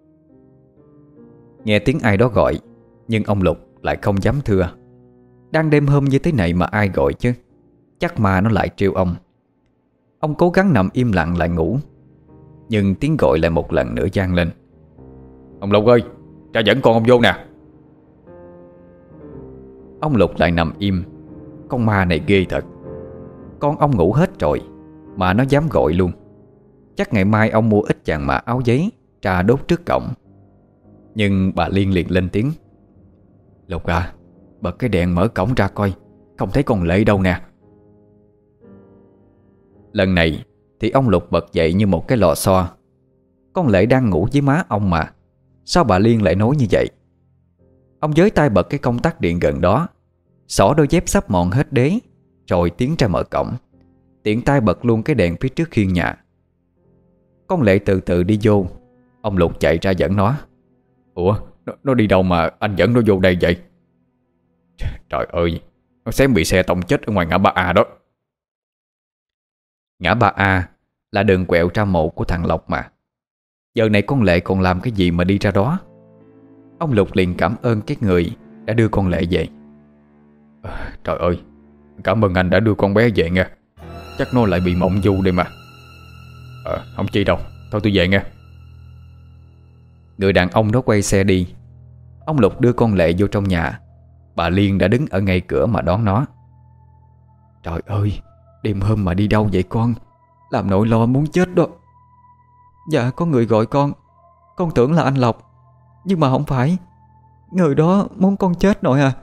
Nghe tiếng ai đó gọi, nhưng ông Lục lại không dám thưa. Đang đêm hôm như thế này mà ai gọi chứ? Chắc ma nó lại trêu ông. Ông cố gắng nằm im lặng lại ngủ, nhưng tiếng gọi lại một lần nữa vang lên: Ông Lục ơi, cha dẫn con ông vô nè. Ông Lục lại nằm im. Con ma này ghê thật. Con ông ngủ hết rồi mà nó dám gọi luôn. Chắc ngày mai ông mua ít vàng mã áo giấy trà đốt trước cổng. Nhưng bà Liên liền lên tiếng: Lục à, bật cái đèn mở cổng ra coi, không thấy con Lệ đâu nè. Lần này thì ông Lục bật dậy như một cái lò xo. Con Lệ đang ngủ với má ông mà, sao bà Liên lại nói như vậy? Ông giới tay bật cái công tắc điện gần đó, xỏ đôi dép sắp mòn hết đế, rồi tiến ra mở cổng, tiện tay bật luôn cái đèn phía trước khiên nhà. Con Lệ từ từ đi vô. Ông Lục chạy ra dẫn nó: Ủa, nó, nó đi đâu mà anh dẫn nó vô đây vậy? Trời ơi, nó xém bị xe tông chết ở ngoài ngã ba A đó. Ngã ba A là đường quẹo ra mộ của thằng Lộc mà. Giờ này con Lệ còn làm cái gì mà đi ra đó? Ông Lục liền cảm ơn cái người đã đưa con Lệ về. à, Trời ơi, cảm ơn anh đã đưa con bé về nha. Chắc nó lại bị mộng du đây mà. Ờ, không chi đâu, thôi tôi về nha. Người đàn ông đó quay xe đi. Ông Lục đưa con Lệ vô trong nhà. Bà Liên đã đứng ở ngay cửa mà đón nó. Trời ơi, đêm hôm mà đi đâu vậy con? Làm nội lo muốn chết đó. Dạ có người gọi con. Con tưởng là anh Lộc, nhưng mà không phải. Người đó muốn con chết nội à.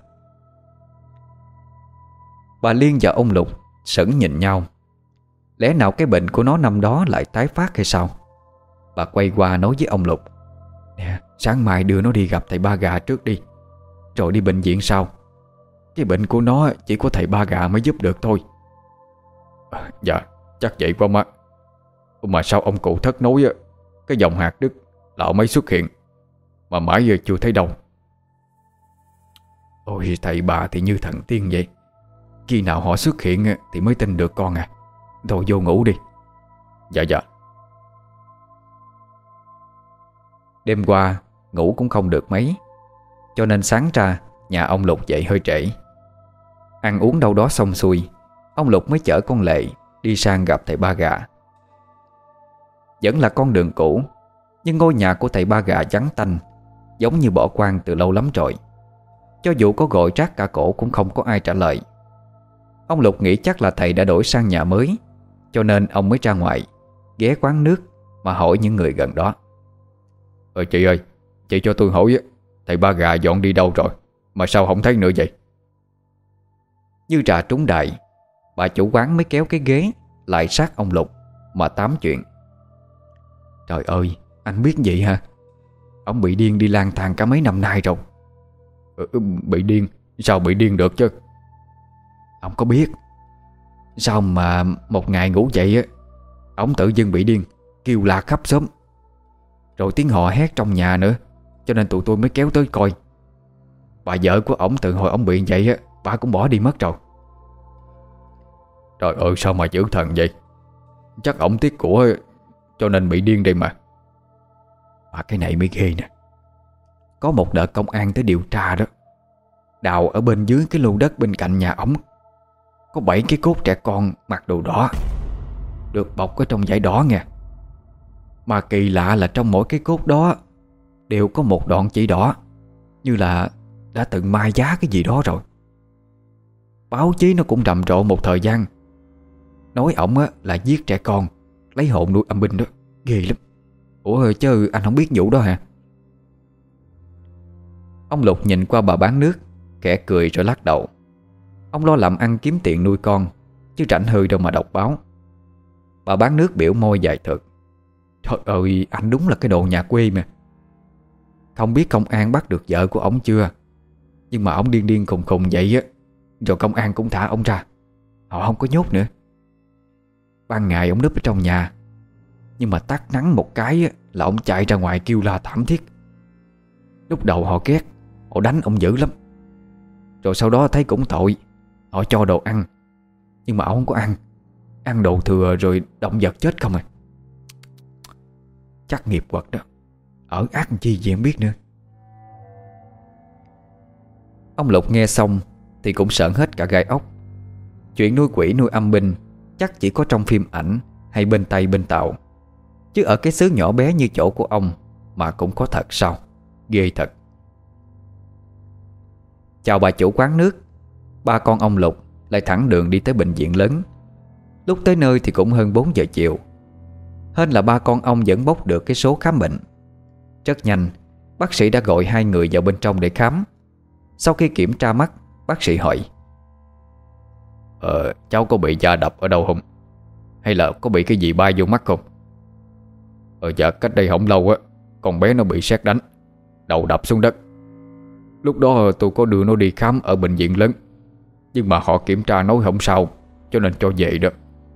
Bà Liên và ông Lục sững nhìn nhau. Lẽ nào cái bệnh của nó năm đó lại tái phát hay sao? Bà quay qua nói với ông Lục: Nè, sáng mai đưa nó đi gặp thầy Ba Gà trước đi, rồi đi bệnh viện sau. Cái bệnh của nó chỉ có thầy Ba Gà mới giúp được thôi. à, Dạ, chắc vậy quá má. Mà sao ông cụ thất nói cái dòng hạt đức lão mới xuất hiện mà mãi giờ chưa thấy đâu? Ôi, thầy bà thì như thần tiên vậy. Khi nào họ xuất hiện thì mới tin được con à. Thôi vô ngủ đi. Dạ dạ. Đêm qua ngủ cũng không được mấy, cho nên sáng ra nhà ông Lục dậy hơi trễ. Ăn uống đâu đó xong xuôi, ông Lục mới chở con Lệ đi sang gặp thầy Ba Gà. Vẫn là con đường cũ, nhưng ngôi nhà của thầy Ba Gà vắng tanh, giống như bỏ quang từ lâu lắm rồi. Cho dù có gọi rát cả cổ cũng không có ai trả lời. Ông Lục nghĩ chắc là thầy đã đổi sang nhà mới, cho nên ông mới ra ngoài ghé quán nước mà hỏi những người gần đó. Ờ chị ơi, chị cho tôi hỏi thầy Ba Gà dọn đi đâu rồi mà sao không thấy nữa vậy? Như trà trúng đại, bà chủ quán mới kéo cái ghế lại sát ông Lục mà tám chuyện. Trời ơi, anh biết vậy hả? Ông bị điên đi lang thang cả mấy năm nay rồi. Ừ, bị điên? Sao bị điên được chứ? Ông có biết sao mà một ngày ngủ dậy á, ông tự dưng bị điên, kêu la khắp xóm, rồi tiếng hò hét trong nhà nữa, cho nên tụi tôi mới kéo tới coi. Bà vợ của ổng từ hồi ổng bị vậy á, bà cũng bỏ đi mất rồi. Trời ơi, sao mà dữ thần vậy? Chắc ổng tiếc của cho nên bị điên đây mà. Mà cái này mới ghê nè. Có một đợt công an tới điều tra đó, đào ở bên dưới cái lô đất bên cạnh nhà ổng có bảy cái cốt trẻ con mặc đồ đỏ, được bọc ở trong vải đỏ nha. Mà kỳ lạ là trong mỗi cái cốt đó đều có một đoạn chỉ đỏ, như là đã từng mai giá cái gì đó rồi. Báo chí nó cũng rầm rộ một thời gian, nói ổng á là giết trẻ con lấy hồn nuôi âm binh đó. Ghê lắm. Ủa chứ anh không biết vụ đó hả? Ông Lục nhìn qua bà bán nước, khẽ cười rồi lắc đầu. Ông lo làm ăn kiếm tiền nuôi con, chứ rảnh hơi đâu mà đọc báo. Bà bán nước biểu môi dài thực. Trời ơi, anh đúng là cái đồ nhà quê mà. Không biết công an bắt được vợ của ổng chưa, nhưng mà ổng điên điên khùng khùng vậy á, rồi công an cũng thả ổng ra. Họ không có nhốt nữa. Ban ngày ổng núp ở trong nhà, nhưng mà tắt nắng một cái á, là ổng chạy ra ngoài kêu la thảm thiết. Lúc đầu họ ghét, họ đánh ổng dữ lắm. Rồi sau đó thấy cũng tội, họ cho đồ ăn, nhưng mà ổng không có ăn. Ăn đồ thừa rồi động vật chết không à. Chắc nghiệp quật đó. Ở ác chi gì em biết nữa. Ông Lục nghe xong thì cũng sợn hết cả gai ốc. Chuyện nuôi quỷ nuôi âm binh chắc chỉ có trong phim ảnh hay bên Tây bên Tàu, chứ ở cái xứ nhỏ bé như chỗ của ông mà cũng có thật sao? Ghê thật. Chào bà chủ quán nước, ba con ông Lục lại thẳng đường đi tới bệnh viện lớn. Lúc tới nơi thì cũng hơn bốn giờ chiều. Hên là ba con ông vẫn bốc được cái số khám bệnh. Rất nhanh, bác sĩ đã gọi hai người vào bên trong để khám. Sau khi kiểm tra mắt, bác sĩ hỏi: Ờ, cháu có bị da đập ở đâu không? Hay là có bị cái gì bay vô mắt không? Ờ dạ, cách đây không lâu á, con bé nó bị sét đánh, đầu đập xuống đất. Lúc đó tôi có đưa nó đi khám ở bệnh viện lớn, nhưng mà họ kiểm tra nói không sao, cho nên cho về đó.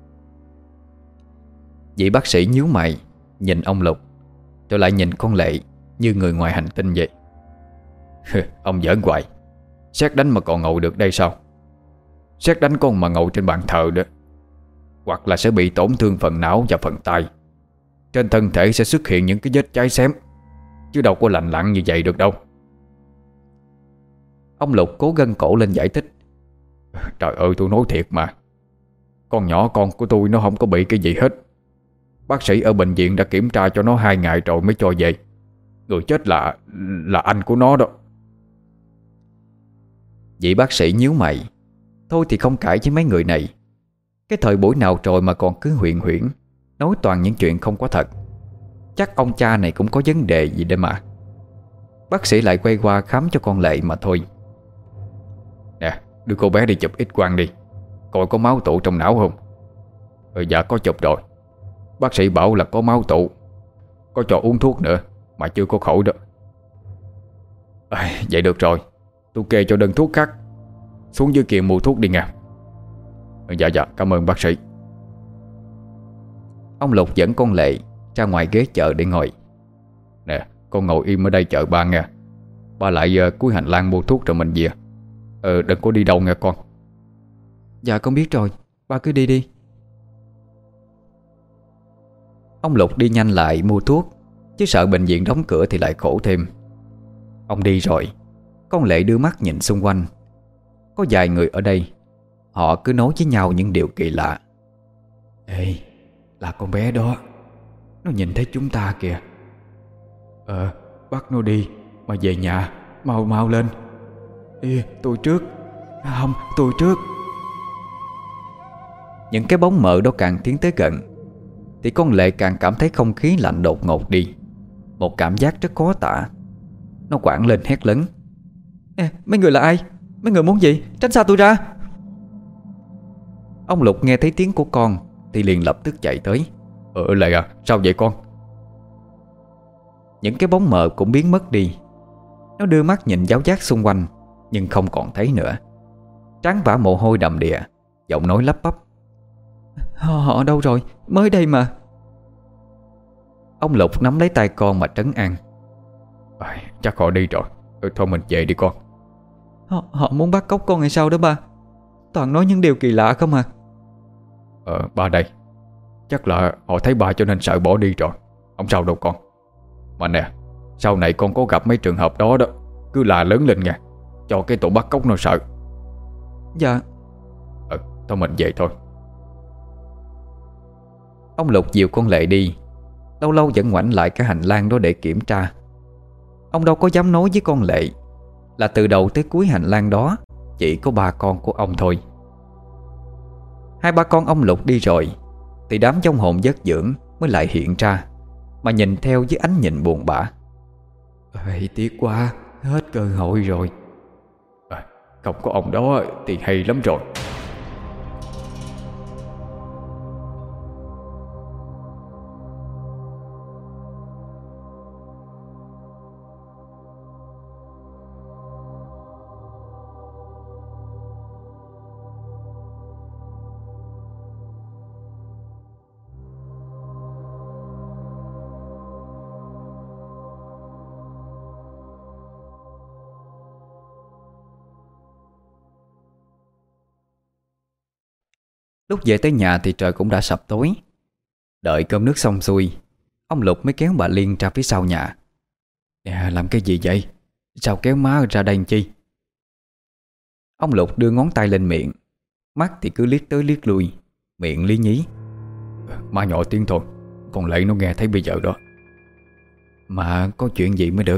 Vị bác sĩ nhíu mày nhìn ông Lục, rồi lại nhìn con Lệ như người ngoài hành tinh vậy. Ông giỡn hoài. Sét đánh mà còn ngồi được đây sao? Sét đánh con mà ngồi trên bàn thờ đó, hoặc là sẽ bị tổn thương phần não và phần tay. Trên thân thể sẽ xuất hiện những cái vết cháy xém, chứ đâu có lành lặn như vậy được đâu. Ông Lục cố gân cổ lên giải thích. Trời ơi, tôi nói thiệt mà. Con nhỏ con của tôi nó không có bị cái gì hết. Bác sĩ ở bệnh viện đã kiểm tra cho nó hai ngày rồi mới cho về. Người chết là Là anh của nó đó. Vị bác sĩ nhíu mày. Thôi thì không cãi với mấy người này. Cái thời buổi nào rồi mà còn cứ huyền huyễn, nói toàn những chuyện không có thật. Chắc ông cha này cũng có vấn đề gì đây mà. Bác sĩ lại quay qua khám cho con Lệ mà thôi. Nè, đưa cô bé đi chụp X quang đi, coi có máu tụ trong não không. Ừ, dạ có chụp rồi. Bác sĩ bảo là có máu tụ, có cho uống thuốc nữa mà chưa có khỏi đó. À, vậy được rồi, tôi kê cho đơn thuốc khác. Xuống dưới kia mua thuốc đi nha. Ừ, dạ dạ, cảm ơn bác sĩ. Ông Lục dẫn con Lệ ra ngoài ghế chợ để ngồi. Nè, con ngồi im ở đây chờ ba nha. Ba lại uh, cuối hành lang mua thuốc rồi mình về. Ờ, đừng có đi đâu nha con. Dạ con biết rồi, ba cứ đi đi. Ông Lục đi nhanh lại mua thuốc, chứ sợ bệnh viện đóng cửa thì lại khổ thêm. Ông đi rồi, con Lệ đưa mắt nhìn xung quanh. Có vài người ở đây, họ cứ nói với nhau những điều kỳ lạ. Ê, là con bé đó, nó nhìn thấy chúng ta kìa. Ờ, bắt nó đi mà về nhà, mau mau lên. Ê, tôi trước. Không, tôi trước. Những cái bóng mờ đó càng tiến tới gần thì con Lệ càng cảm thấy không khí lạnh đột ngột đi. Một cảm giác rất khó tả. Nó quảng lên hét lớn: Ê, mấy người là ai? Mấy người muốn gì? Tránh xa tôi ra. Ông Lục nghe thấy tiếng của con thì liền lập tức chạy tới. Ờ Lệ à, sao vậy con? Những cái bóng mờ cũng biến mất đi. Nó đưa mắt nhìn giáo giác xung quanh nhưng không còn thấy nữa. Trán vã mồ hôi đầm đìa, giọng nói lắp bắp: Họ, họ đâu rồi? Mới đây mà. Ông Lục nắm lấy tay con mà trấn an: à, Chắc họ đi rồi. ừ, Thôi mình về đi con. Họ, họ muốn bắt cóc con hay sao đó ba? Toàn nói những điều kỳ lạ không à. Ờ ba đây. Chắc là họ thấy ba cho nên sợ bỏ đi rồi. Không sao đâu con. Mà nè, sau này con có gặp mấy trường hợp đó đó, cứ là lớn lên nha, cho cái tụi bắt cóc nó sợ. Dạ. Ừ, thôi mình về thôi. Ông Lục dìu con Lệ đi. Lâu lâu vẫn ngoảnh lại cái hành lang đó để kiểm tra. Ông đâu có dám nói với con Lệ là từ đầu tới cuối hành lang đó chỉ có ba con của ông thôi. Hai ba con ông Lục đi rồi thì đám vong hồn giấc dưỡng mới lại hiện ra, mà nhìn theo với ánh nhìn buồn bã. Ê, tiếc quá, hết cơ hội rồi. à, Không có ông đó thì hay lắm rồi. Lúc về tới nhà thì trời cũng đã sập tối. Đợi cơm nước xong xuôi, ông Lục mới kéo bà Liên ra phía sau nhà. Nè, làm cái gì vậy? Sao kéo má ra đây chi? Ông Lục đưa ngón tay lên miệng, mắt thì cứ liếc tới liếc lui, miệng lý nhí: Má nhỏ tiếng thôi, còn Lệ nó nghe thấy bây giờ đó. Mà có chuyện gì mới được?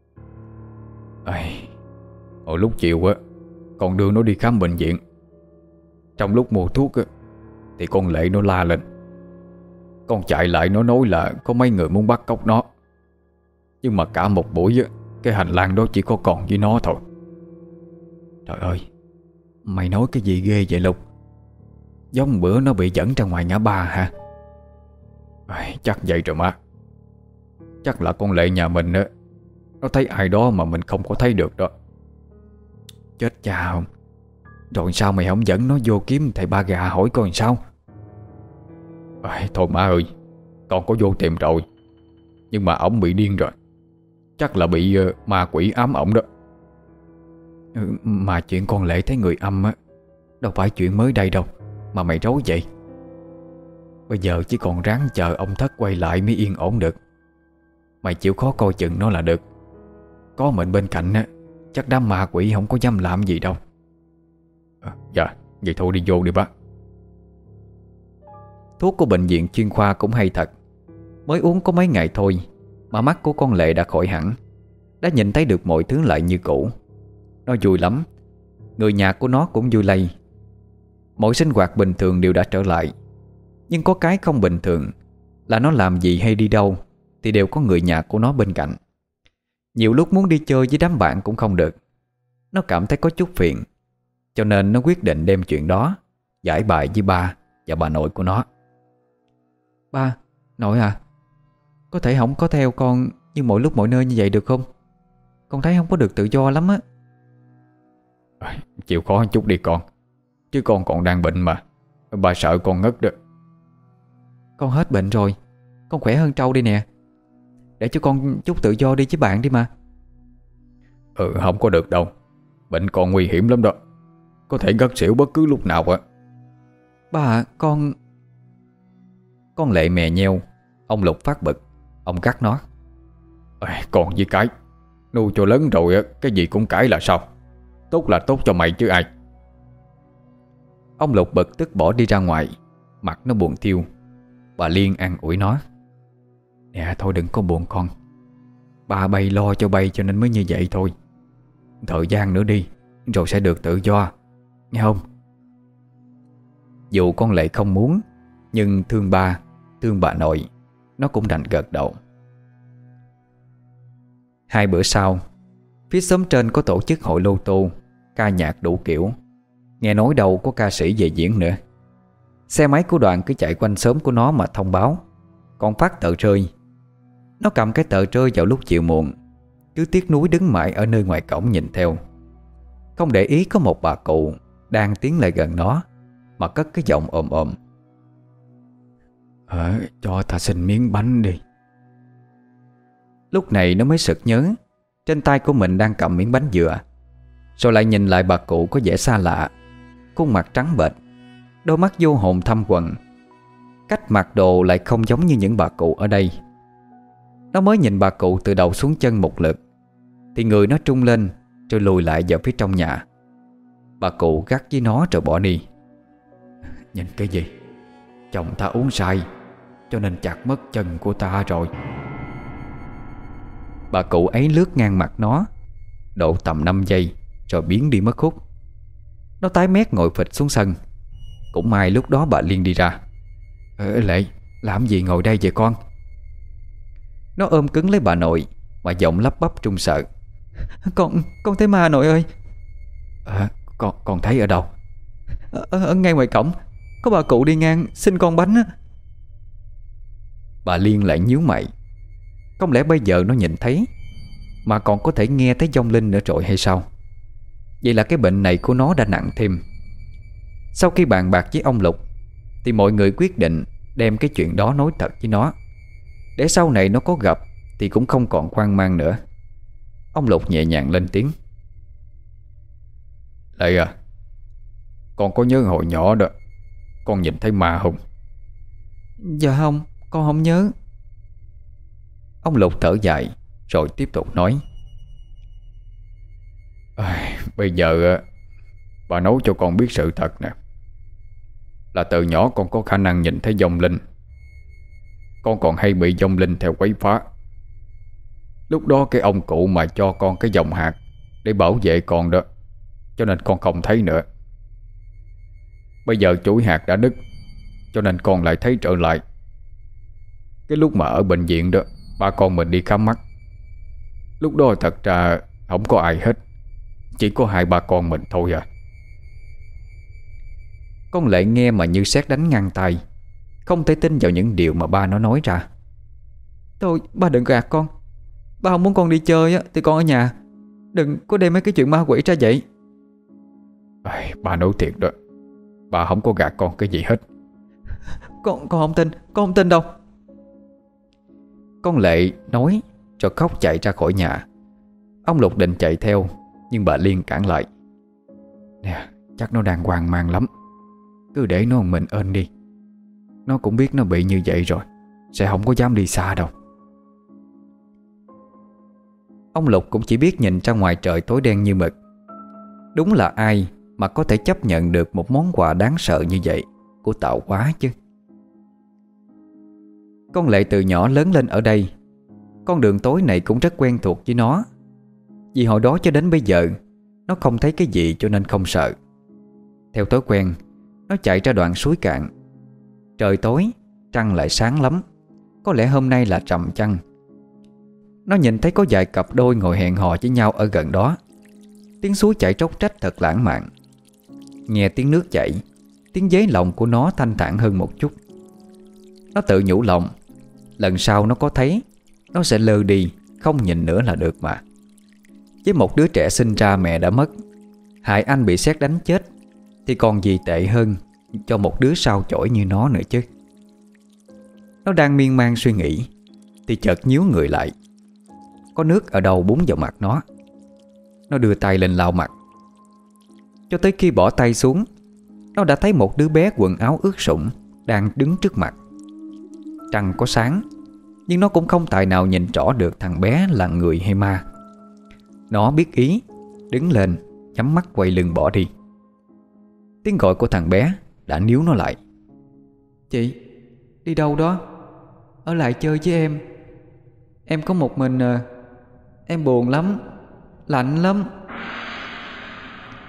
Ây, hồi lúc chiều á, con đưa nó đi khám bệnh viện. Trong lúc mua thuốc á, thì con Lệ nó la lên. Con chạy lại nó nói là có mấy người muốn bắt cóc nó. Nhưng mà cả một buổi á, cái hành lang đó chỉ có còn với nó thôi. Trời ơi, mày nói cái gì ghê vậy Lục? Giống bữa nó bị dẫn ra ngoài ngã ba hả? Ây, chắc vậy rồi má. Chắc là con Lệ nhà mình á, nó thấy ai đó mà mình không có thấy được đó. Chết cha không. Rồi sao mày không dẫn nó vô kiếm thầy ba gà hỏi coi làm sao? À, thôi má ơi, con có vô tìm rồi. Nhưng mà ổng bị điên rồi. Chắc là bị uh, ma quỷ ám ổng đó. ừ, Mà chuyện con Lệ thấy người âm á, đâu phải chuyện mới đây đâu mà mày rối vậy. Bây giờ chỉ còn ráng chờ ông Thất quay lại mới yên ổn được. Mày chịu khó coi chừng nó là được. Có mình bên cạnh á, chắc đám ma quỷ không có dám làm gì đâu. à, Dạ, vậy thôi đi vô đi bác. Thuốc của bệnh viện chuyên khoa cũng hay thật. Mới uống có mấy ngày thôi mà mắt của con Lệ đã khỏi hẳn, đã nhìn thấy được mọi thứ lại như cũ. Nó vui lắm. Người nhà của nó cũng vui lây. Mọi sinh hoạt bình thường đều đã trở lại. Nhưng có cái không bình thường là nó làm gì hay đi đâu thì đều có người nhà của nó bên cạnh. Nhiều lúc muốn đi chơi với đám bạn cũng không được. Nó cảm thấy có chút phiền, cho nên nó quyết định đem chuyện đó giải bài với ba và bà nội của nó. Ba, nội à, có thể không có theo con như mọi lúc mọi nơi như vậy được không? Con thấy không có được tự do lắm á. à, Chịu khó chút đi con. Chứ con còn đang bệnh mà. Bà sợ con ngất đó. Con hết bệnh rồi. Con khỏe hơn trâu đi nè. Để cho con chút tự do đi với bạn đi mà. Ừ, không có được đâu. Bệnh còn nguy hiểm lắm đó. Có thể ngất xỉu bất cứ lúc nào á. Ba à, con... Con Lệ mè nheo. Ông Lục phát bực. Ông cắt nó: à, Còn với cái nuôi cho lớn rồi á, cái gì cũng cãi là sao? Tốt là tốt cho mày chứ ai. Ông Lục bực tức bỏ đi ra ngoài. Mặt nó buồn thiêu. Bà Liên an ủi nó: Nè thôi đừng có buồn con. Ba bay lo cho bay cho nên mới như vậy thôi. Thời gian nữa đi rồi sẽ được tự do, nghe không? Dù con Lệ không muốn, nhưng thương ba, thương bà nội, nó cũng đành gật đầu. Hai bữa sau, phía xóm trên có tổ chức hội lô tô, ca nhạc đủ kiểu. Nghe nói đâu có ca sĩ về diễn nữa. Xe máy của đoàn cứ chạy quanh xóm của nó mà thông báo, còn phát tờ rơi. Nó cầm cái tờ rơi vào lúc chiều muộn, cứ tiếc nuối đứng mãi ở nơi ngoài cổng nhìn theo. Không để ý có một bà cụ đang tiến lại gần nó mà cất cái giọng ồm ồm: Ờ, cho ta xin miếng bánh đi. Lúc này nó mới sực nhớ trên tay của mình đang cầm miếng bánh dừa. Rồi lại nhìn lại bà cụ có vẻ xa lạ, khuôn mặt trắng bệch, đôi mắt vô hồn thâm quầng, cách mặc đồ lại không giống như những bà cụ ở đây. Nó mới nhìn bà cụ từ đầu xuống chân một lượt thì người nó trung lên, rồi lùi lại vào phía trong nhà. Bà cụ gắt với nó rồi bỏ đi. Nhìn cái gì? Chồng ta uống say cho nên chặt mất chân của ta rồi. Bà cụ ấy lướt ngang mặt nó độ tầm năm giây rồi biến đi mất hút. Nó tái mét ngồi phịch xuống sân. Cũng may lúc đó bà Liên đi ra. Ờ, Lệ, làm gì ngồi đây vậy con? Nó ôm cứng lấy bà nội mà giọng lắp bắp trung sợ: Con, con thấy ma nội ơi. À, con, con thấy ở đâu? Ở, ở ngay ngoài cổng có bà cụ đi ngang xin con bánh á. Bà Liên lại nhíu mày. Không lẽ bây giờ nó nhìn thấy mà còn có thể nghe thấy vong linh nữa rồi hay sao? Vậy là cái bệnh này của nó đã nặng thêm. Sau khi bàn bạc với ông Lục thì mọi người quyết định đem cái chuyện đó nói thật với nó, để sau này nó có gặp thì cũng không còn hoang mang nữa. Ông Lục nhẹ nhàng lên tiếng: Lệ à, con có nhớ hồi nhỏ đó con nhìn thấy ma không? Dạ không, con không nhớ. Ông Lục thở dài rồi tiếp tục nói: À, bây giờ bà nói cho con biết sự thật nè. Là từ nhỏ con có khả năng nhìn thấy vong linh. Con còn hay bị vong linh theo quấy phá. Lúc đó cái ông cụ mà cho con cái dòng hạt để bảo vệ con đó, cho nên con không thấy nữa. Bây giờ chuỗi hạt đã đứt, cho nên con lại thấy trở lại. Cái lúc mà ở bệnh viện đó, ba con mình đi khám mắt. Lúc đó thật ra không có ai hết, chỉ có hai ba con mình thôi à. Con Lệ nghe mà như sét đánh ngang tay, không thể tin vào những điều mà ba nó nói ra. Thôi ba đừng gạt con. Ba không muốn con đi chơi á thì con ở nhà. Đừng có đem mấy cái chuyện ma quỷ ra vậy. À, ba nói thiệt đó, ba không có gạt con cái gì hết. Con con không tin, con không tin đâu. Con Lệ nói rồi khóc chạy ra khỏi nhà. Ông Lục định chạy theo, nhưng bà Liên cản lại: Nè, chắc nó đang hoang mang lắm, cứ để nó một mình ên đi. Nó cũng biết nó bị như vậy rồi, sẽ không có dám đi xa đâu. Ông Lục cũng chỉ biết nhìn ra ngoài trời tối đen như mực. Đúng là ai mà có thể chấp nhận được một món quà đáng sợ như vậy của tạo hóa chứ. Con Lệ từ nhỏ lớn lên ở đây, con đường tối này cũng rất quen thuộc với nó. Vì hồi đó cho đến bây giờ nó không thấy cái gì cho nên không sợ. Theo thói quen, nó chạy ra đoạn suối cạn. Trời tối, trăng lại sáng lắm. Có lẽ hôm nay là trầm trăng. Nó nhìn thấy có vài cặp đôi ngồi hẹn hò với nhau ở gần đó. Tiếng suối chảy tróc trách thật lãng mạn. Nghe tiếng nước chảy, tiếng dế lòng của nó thanh thản hơn một chút. Nó tự nhủ lòng, lần sau nó có thấy, nó sẽ lơ đi, không nhìn nữa là được mà. Với một đứa trẻ sinh ra mẹ đã mất, hại anh bị sét đánh chết, thì còn gì tệ hơn cho một đứa sao chổi như nó nữa chứ. Nó đang miên man suy nghĩ thì chợt nhíu người lại. Có nước ở đâu búng vào mặt nó. Nó đưa tay lên lau mặt. Cho tới khi bỏ tay xuống, nó đã thấy một đứa bé quần áo ướt sũng đang đứng trước mặt. Trăng có sáng, nhưng nó cũng không tài nào nhìn rõ được thằng bé là người hay ma. Nó biết ý, đứng lên, nhắm mắt quay lưng bỏ đi. Tiếng gọi của thằng bé đã níu nó lại. Chị, đi đâu đó? Ở lại chơi với em. Em có một mình à. Em buồn lắm, lạnh lắm.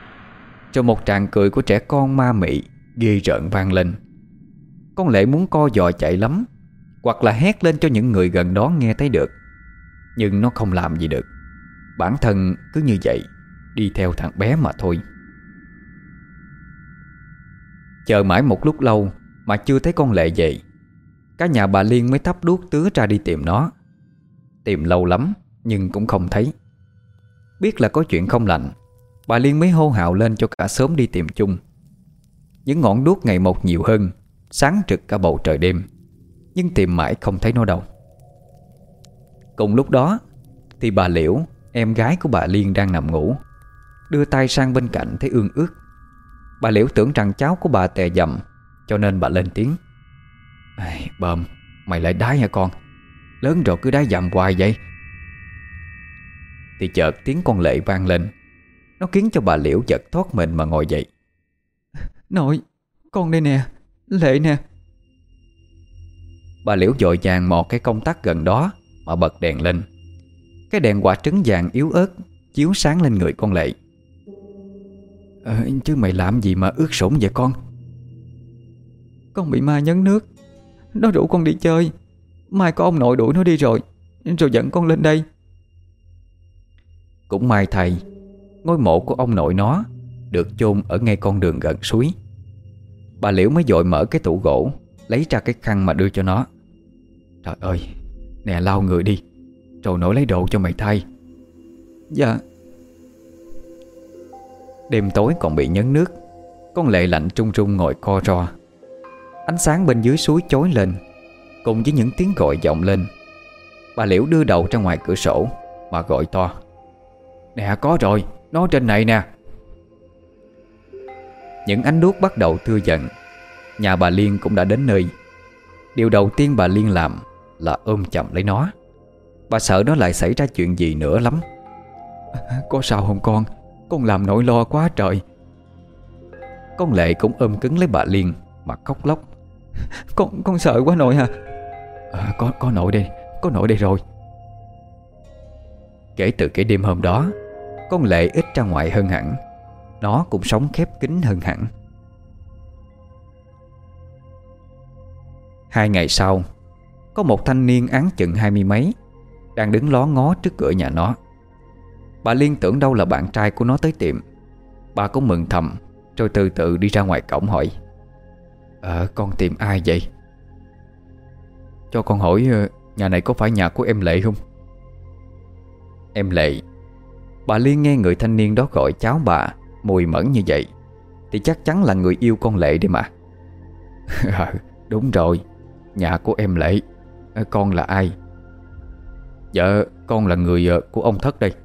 Rồi một tràng cười của trẻ con ma mị ghê rợn vang lên. Con Lệ muốn co giò chạy lắm, hoặc là hét lên cho những người gần đó nghe thấy được, nhưng nó không làm gì được. Bản thân cứ như vậy đi theo thằng bé mà thôi. Chờ mãi một lúc lâu mà chưa thấy con Lệ về. Cả nhà bà Liên mới thắp đuốc tứa ra đi tìm nó. Tìm lâu lắm nhưng cũng không thấy. Biết là có chuyện không lành, bà Liên mới hô hào lên cho cả xóm đi tìm chung. Những ngọn đuốc ngày một nhiều hơn, sáng rực cả bầu trời đêm, nhưng tìm mãi không thấy nó đâu. Cùng lúc đó thì bà Liễu, em gái của bà Liên đang nằm ngủ, đưa tay sang bên cạnh thấy ương ướt. Bà Liễu tưởng rằng cháu của bà tè dầm, cho nên bà lên tiếng: "Bơm, mày lại đái hả con? Lớn rồi cứ đái dầm hoài vậy." Thì chợt tiếng con Lệ vang lên. Nó khiến cho bà Liễu giật thoát mình mà ngồi dậy. "Nội, con đây nè, Lệ nè." Bà Liễu vội vàng mò cái công tắc gần đó mà bật đèn lên. Cái đèn quả trứng vàng yếu ớt chiếu sáng lên người con Lệ. Ờ, chứ mày làm gì mà ướt sũng vậy con? Con bị ma nhấn nước. Nó rủ con đi chơi. Mai có ông nội đuổi nó đi rồi, rồi dẫn con lên đây. Cũng may thầy, ngôi mộ của ông nội nó được chôn ở ngay con đường gần suối. Bà Liễu mới vội mở cái tủ gỗ, lấy ra cái khăn mà đưa cho nó. "Trời ơi, nè lau người đi, rồi nội lấy đồ cho mày thay." Dạ. Đêm tối còn bị nhấn nước, con Lệ lạnh trung trung ngồi co ro. Ánh sáng bên dưới suối chói lên, cùng với những tiếng gọi vọng lên. Bà Liễu đưa đầu ra ngoài cửa sổ mà gọi to: "Nè, có rồi, nó trên này nè." Những ánh đuốc bắt đầu thưa dần. Nhà bà Liên cũng đã đến nơi. Điều đầu tiên bà Liên làm là ôm chầm lấy nó. Bà sợ nó lại xảy ra chuyện gì nữa lắm. "Có sao không con? Con làm nỗi lo quá trời." Con Lệ cũng ôm cứng lấy bà Liên mà khóc lóc. Con con sợ quá nội hả?" À, có, có nội đây, có nội đây rồi." Kể từ cái đêm hôm đó, con Lệ ít ra ngoài hơn hẳn. Nó cũng sống khép kín hơn hẳn. Hai ngày sau, có một thanh niên áng chừng hai mươi mấy đang đứng ló ngó trước cửa nhà nó. Bà Liên tưởng đâu là bạn trai của nó tới tiệm. Bà cũng mừng thầm, rồi từ từ đi ra ngoài cổng hỏi: "Ờ, con tìm ai vậy?" "Cho con hỏi, nhà này có phải nhà của em Lệ không?" Em Lệ. Bà Liên nghe người thanh niên đó gọi cháu bà mùi mẫn như vậy thì chắc chắn là người yêu con Lệ đi mà. "Đúng rồi, nhà của em Lệ. Con là ai?" "Dạ, con là người của ông Thất đây."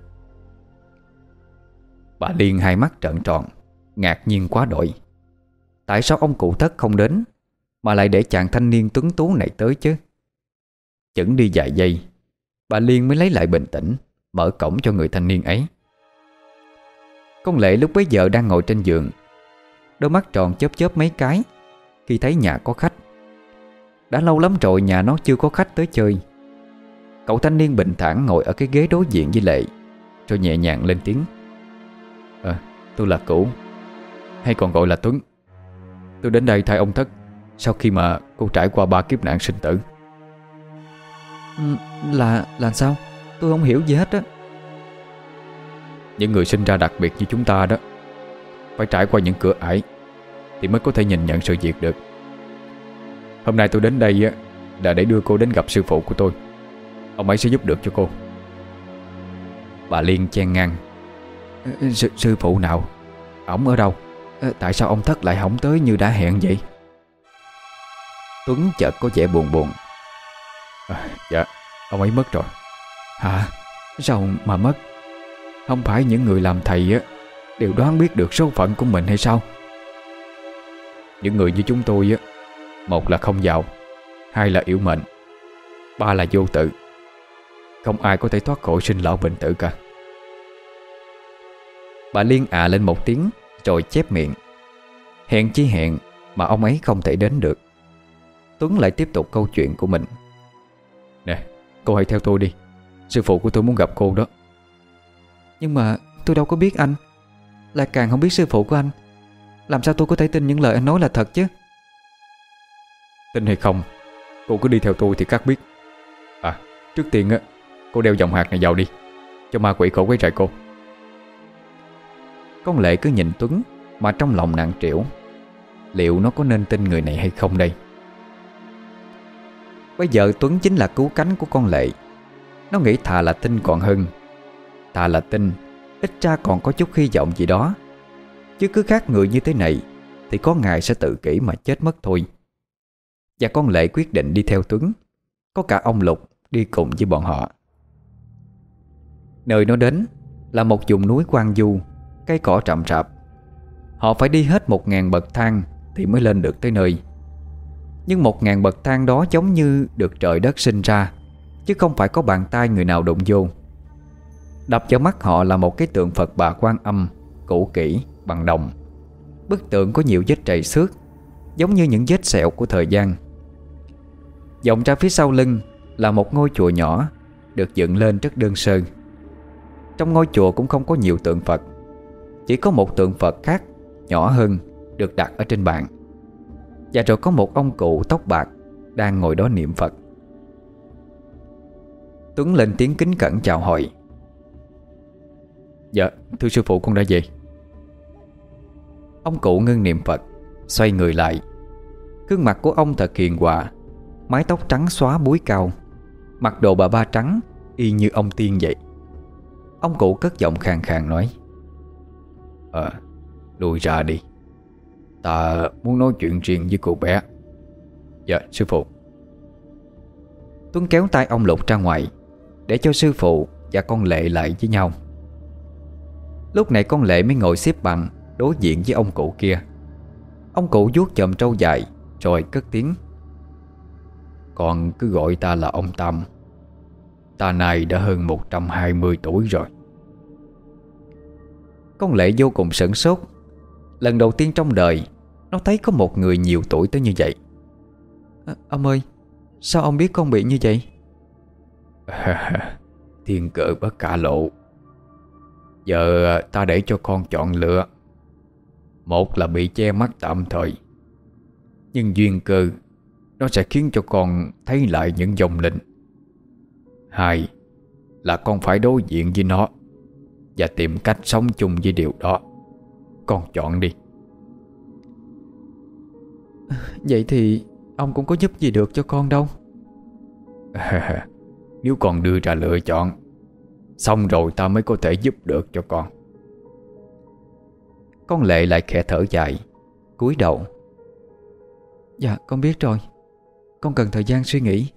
Bà Liên hai mắt trợn tròn, ngạc nhiên quá đổi. Tại sao ông cụ Thất không đến, mà lại để chàng thanh niên tuấn tú này tới chứ? Chững đi vài giây, bà Liên mới lấy lại bình tĩnh, mở cổng cho người thanh niên ấy. Con Lệ lúc bấy giờ đang ngồi trên giường, đôi mắt tròn chớp chớp mấy cái khi thấy nhà có khách. Đã lâu lắm rồi nhà nó chưa có khách tới chơi. Cậu thanh niên bình thản ngồi ở cái ghế đối diện với Lệ, rồi nhẹ nhàng lên tiếng: "Ờ, tôi là Cửu, hay còn gọi là Tuấn. Tôi đến đây thay ông Thất sau khi mà cô trải qua ba kiếp nạn sinh tử." Ừ, là là sao? Tôi không hiểu gì hết á. Những người sinh ra đặc biệt như chúng ta đó phải trải qua những cửa ải thì mới có thể nhìn nhận sự việc được. Hôm nay tôi đến đây là để đưa cô đến gặp sư phụ của tôi. Ông ấy sẽ giúp được cho cô." Bà Liên chen ngang: Sư, sư phụ nào? Ổng ở đâu? Tại sao ông Thất lại hổng tới như đã hẹn vậy?" Tuấn chợt có vẻ buồn buồn. À, dạ, ông ấy mất rồi. "Hả? Sao mà mất? Không phải những người làm thầy á đều đoán biết được số phận của mình hay sao?" Những người như chúng tôi á, một là không giàu, hai là yếu mệnh, ba là vô tự. Không ai có thể thoát khỏi sinh lão bệnh tử cả. Bà Liên à lên một tiếng rồi chép miệng. Hẹn chi hẹn mà ông ấy không thể đến được. Tuấn lại tiếp tục câu chuyện của mình: "Nè, cô hãy theo tôi đi. Sư phụ của tôi muốn gặp cô đó." "Nhưng mà tôi đâu có biết anh. lại càng không biết sư phụ của anh. Làm sao tôi có thể tin những lời anh nói là thật chứ? Tin hay không, cô cứ đi theo tôi thì các biết. À, trước tiên á, cô đeo vòng hạt này vào đi, cho ma quỷ khỏi quấy rầy cô. Con Lệ cứ nhìn Tuấn mà trong lòng nặng trĩu. Liệu nó có nên tin người này hay không đây? Bây giờ Tuấn chính là cứu cánh của con Lệ. Nó nghĩ thà là tin còn hơn. Thà là tin, ít ra còn có chút hy vọng gì đó. Chứ cứ khác người như thế này thì có ngày sẽ tự kỷ mà chết mất thôi. Và con Lệ quyết định đi theo Tuấn. Có cả ông Lục đi cùng với bọn họ. Nơi nó đến là một vùng núi hoang vu, cây cỏ rậm rạp. Họ phải đi hết một ngàn bậc thang thì mới lên được tới nơi. Nhưng một ngàn bậc thang đó giống như được trời đất sinh ra, chứ không phải có bàn tay người nào đụng vô. Đập vào mắt họ là một cái tượng Phật Bà Quan Âm cũ kỹ bằng đồng. Bức tượng có nhiều vết trầy xước, giống như những vết sẹo của thời gian. Vọng ra phía sau lưng là một ngôi chùa nhỏ, được dựng lên rất đơn sơ. Trong ngôi chùa cũng không có nhiều tượng Phật, chỉ có một tượng Phật khác nhỏ hơn được đặt ở trên bàn. Và rồi có một ông cụ tóc bạc đang ngồi đó niệm Phật. Tuấn lên tiếng kính cẩn chào hỏi. Dạ, thưa sư phụ, con đã về. Ông cụ ngưng niệm Phật, xoay người lại. Gương mặt của ông thật hiền hòa, mái tóc trắng xóa búi cao, mặc đồ bà ba trắng, y như ông tiên vậy. Ông cụ cất giọng khàn khàn nói: Ờ, lui ra đi, ta muốn nói chuyện riêng với cô bé. Dạ, sư phụ. Tuấn kéo tay ông Lục ra ngoài, để cho sư phụ và con Lệ lại với nhau. Lúc này con Lệ mới ngồi xếp bằng đối diện với ông cụ kia. Ông cụ vuốt chòm trâu dài rồi cất tiếng: Con cứ gọi ta là ông Tâm. Ta này đã hơn một trăm hai mươi tuổi rồi. Con Lệ vô cùng sửng sốt. Lần đầu tiên trong đời nó thấy có một người nhiều tuổi tới như vậy. à, Ông ơi, sao ông biết con bị như vậy? Thiên cơ bất khả lộ. Giờ ta để cho con chọn lựa. Một là bị che mắt tạm thời, nhưng duyên cơ nó sẽ khiến cho con thấy lại những vong linh. Hai là con phải đối diện với nó và tìm cách sống chung với điều đó. Con chọn đi. Vậy thì ông cũng có giúp gì được cho con đâu. Nếu con đưa ra lựa chọn, xong rồi ta mới có thể giúp được cho con. Con Lệ lại khẽ thở dài, cúi đầu. Dạ, con biết rồi. Con cần thời gian suy nghĩ.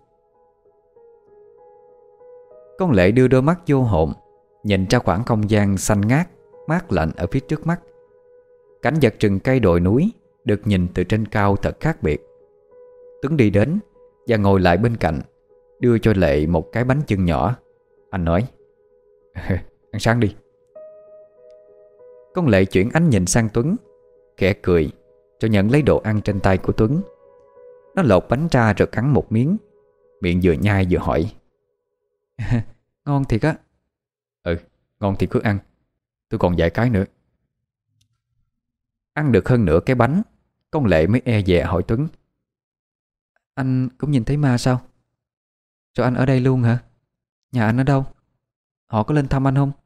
Con Lệ đưa đôi mắt vô hồn, nhìn ra khoảng không gian xanh ngát, mát lạnh ở phía trước mắt. Cảnh vật rừng cây đồi núi được nhìn từ trên cao thật khác biệt. Tuấn đi đến và ngồi lại bên cạnh, đưa cho Lệ một cái bánh chưng nhỏ. Anh nói: Ăn sáng đi. Con Lệ chuyển ánh nhìn sang Tuấn, khẽ cười rồi nhận lấy đồ ăn trên tay của Tuấn. Nó lột bánh ra rồi cắn một miếng, miệng vừa nhai vừa hỏi: Ngon thiệt á. Ừ, ngon thì cứ ăn. Tôi còn vài cái nữa. Ăn được hơn nửa cái bánh, con Lệ mới e dè hỏi Tuấn: Anh cũng nhìn thấy ma sao? Rồi anh ở đây luôn hả? Nhà anh ở đâu? Họ có lên thăm anh không?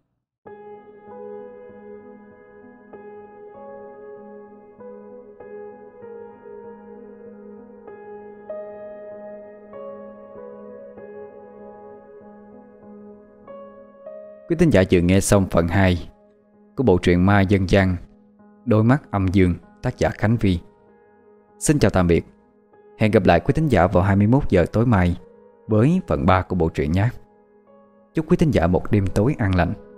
Quý thính giả vừa nghe xong phần hai của bộ truyện ma dân gian Đôi mắt âm dương, tác giả Khánh Vy. Xin chào tạm biệt. Hẹn gặp lại quý thính giả vào hai mươi mốt giờ tối mai với phần ba của bộ truyện nhé. Chúc quý thính giả một đêm tối an lành.